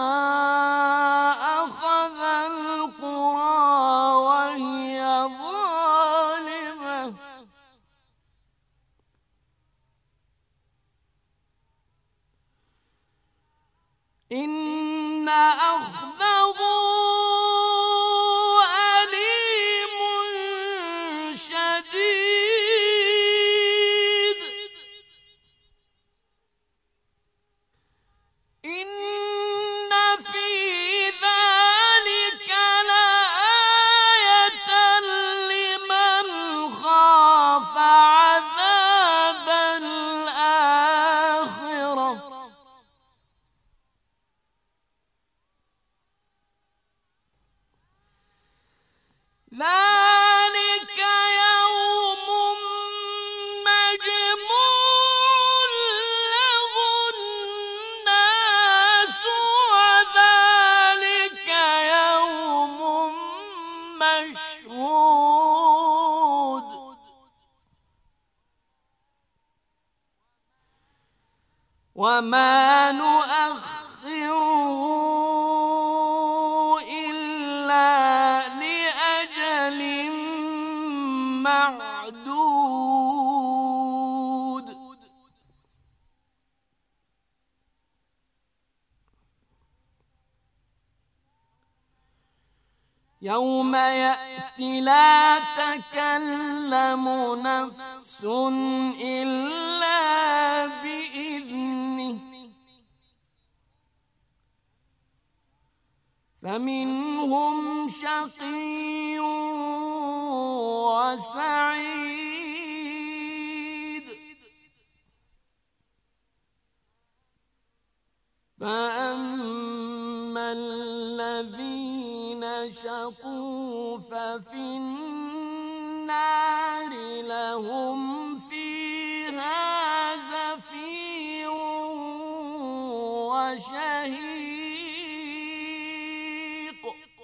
Speaker 2: أخذ القرى وهي ظالمة إن أخذه أليم شديد إن في ذلك لآية لمن خاف عذاب الآخرة ذلك يوم مجموع له الناس وذلك يوم مشهود وما نؤخره إلا لأجل معدود يوم يأتي لا تكلم نفس إلا بإذنه فمنهم شقي وسعيد فأما الذين شقوا ففي النار لهم فيها زفير وشهيق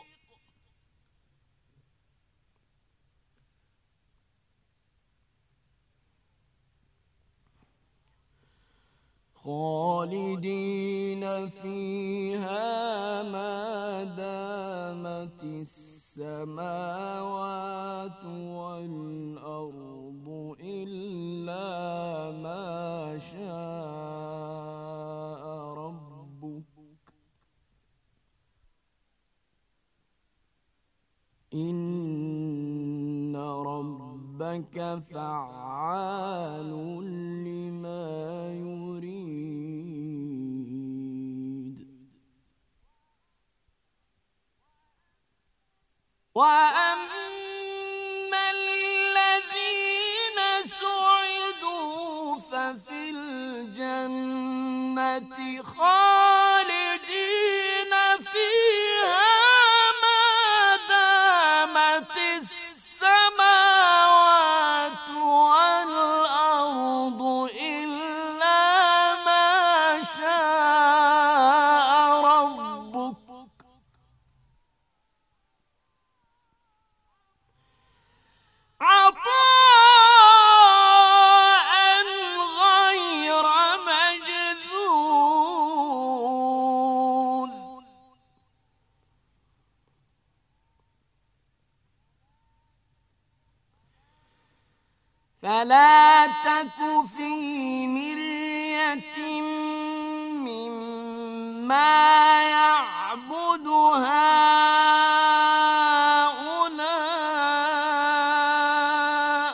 Speaker 2: خالدين فيها ما دامت السماوات والأرض إلا ما شاء ربك إن ربك فعال لما يريد وأما الذين سعدوا ففي الجنة خالدين فيها ما دامت السماوات والأرض إلا ما شاء ربك عطاء غير مجذوذ فلا تك في مرية مما يعبد هؤلاء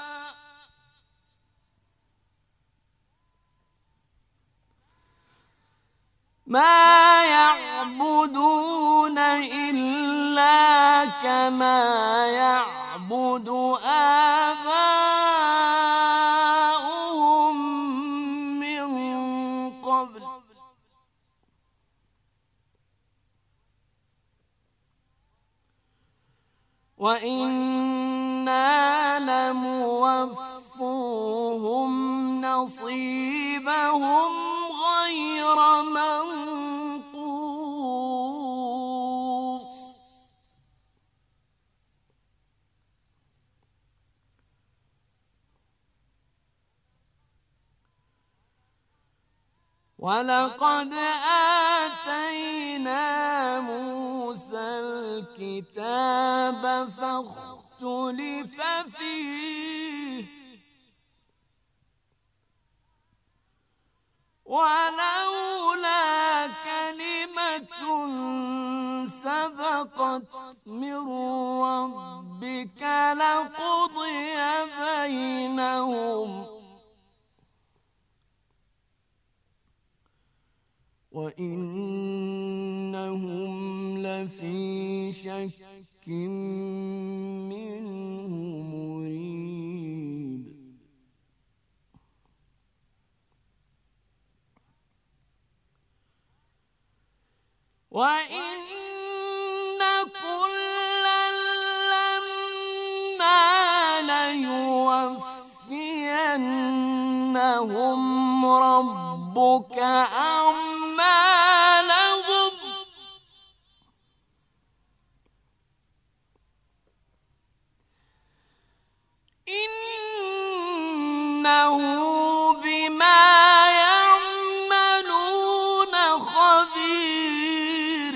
Speaker 2: ما يعبدون إلا كما يعبد آباؤهم من قبل وإنا لموفوهم نصيبهم غير منقوص ولقد آتينا موسى الكتاب فاختلف فيه ولولا كلمة سبقت من ربك لقضي بينهم وإنهم لفي شك منه مريب. وإن كلا لما ليوفينهم ربك أعمالهم إنه بما يعملون خبير.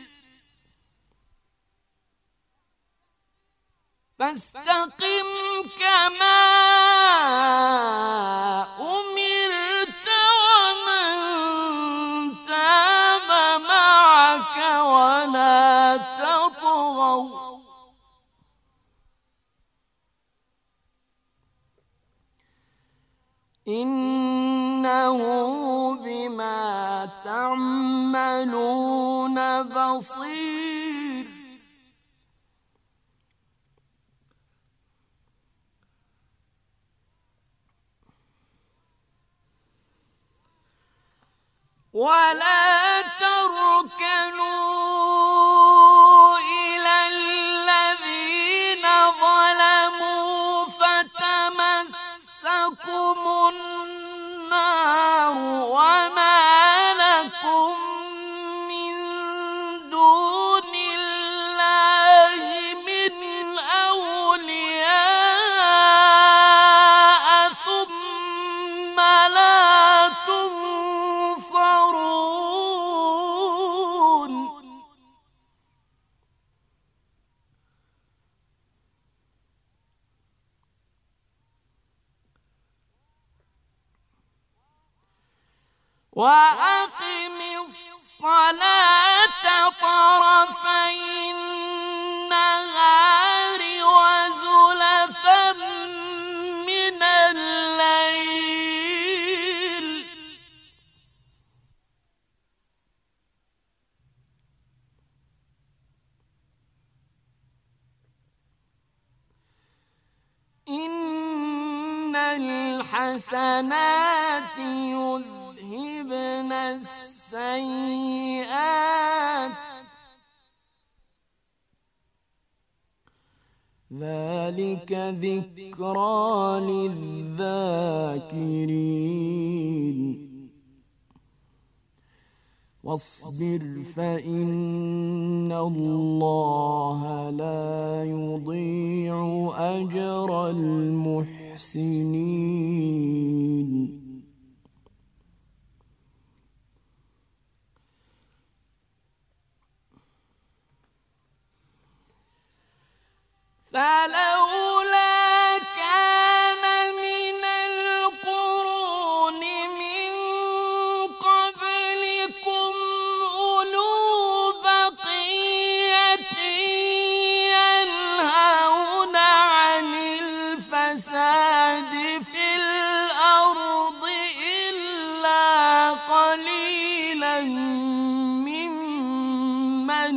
Speaker 2: فاستقم كما أمرت ومن تاب معك ولا تطغوا إنه بما تعملون بصير. ولا تركنوا إلى الذين ظلموا فتمسكم النار وما لكم من دون الله من أولياء ثم لا تنصرون. وأقم الصلاة طرفي النهار وزلفا من الليل إن الحسنات يذهبن السيئات ذلك ذكرى للذاكرين. واصبر فإن الله لا يضيع أجر المحسنين. فلولا كان من القرون من قبلكم أولو بقية ينهون عن الفساد في الأرض إلا قليلا ممن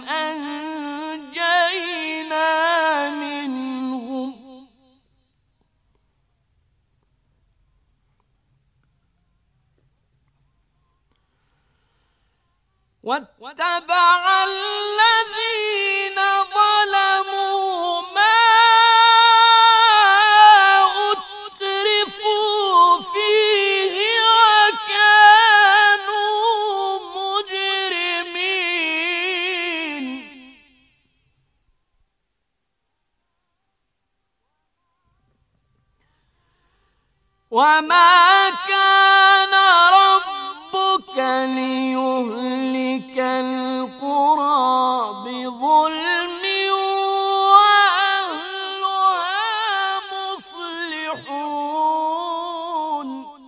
Speaker 2: أنجينا منهم واتبع الذين ظلموا ما أترفوا فيه وكانوا مجرمين. وما كان ربك ليهلك القرى بظلم وأهلها مصلحون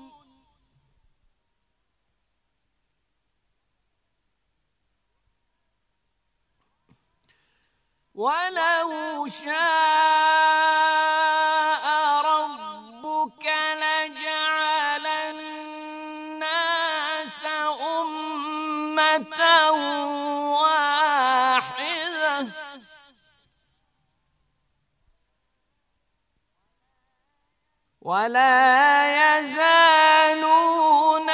Speaker 2: ولو شاء ربك لجعل الناس أمة واحدة ولا يزالون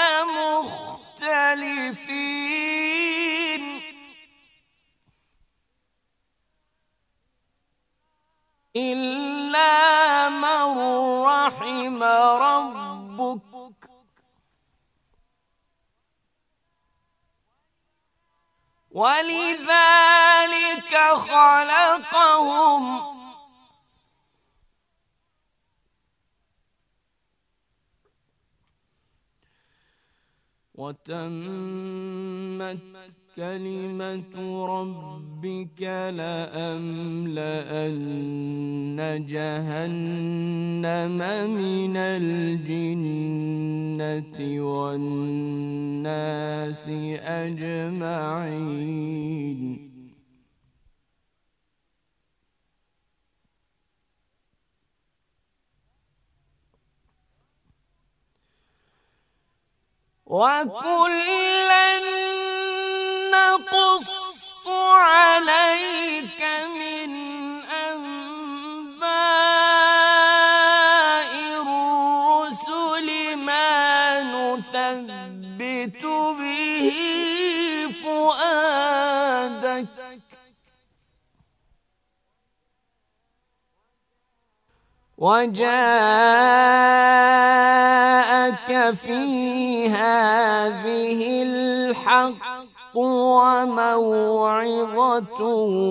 Speaker 2: مختلفين إلا من رحم ربك ولذلك خلقهم وتمت كلمة ربك لأملأن جهنم من الجنة والناس أجمعين وكلاً نقص عليك من أنباء الرسل ما نثبت به فؤادك وجاءك في هذه الحق وموعظة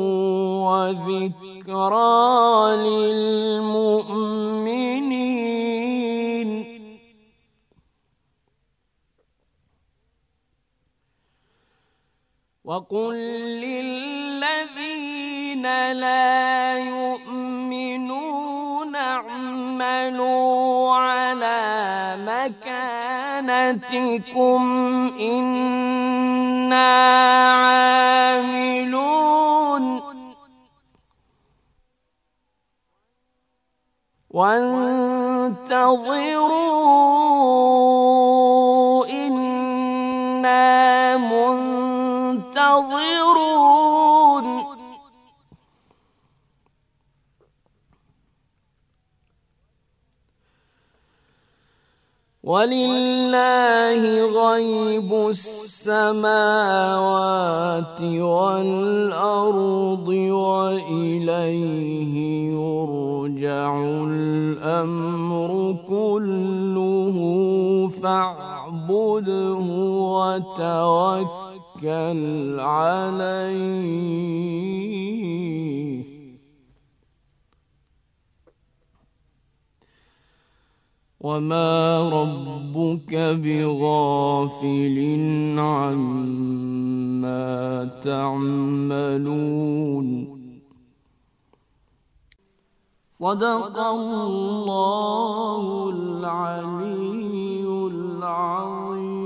Speaker 2: وذكرى للمؤمنين وقل للذين لا يؤمنون اعملوا على مكانتكم إنا عاملون وانتظروا إنا منتظرون ولله غيب السماوات والأرض وإليه يرجع الأمر كله فاعبده وتوكل عليه وما ربك بغافل عما تعملون صدق الله العلي العظيم.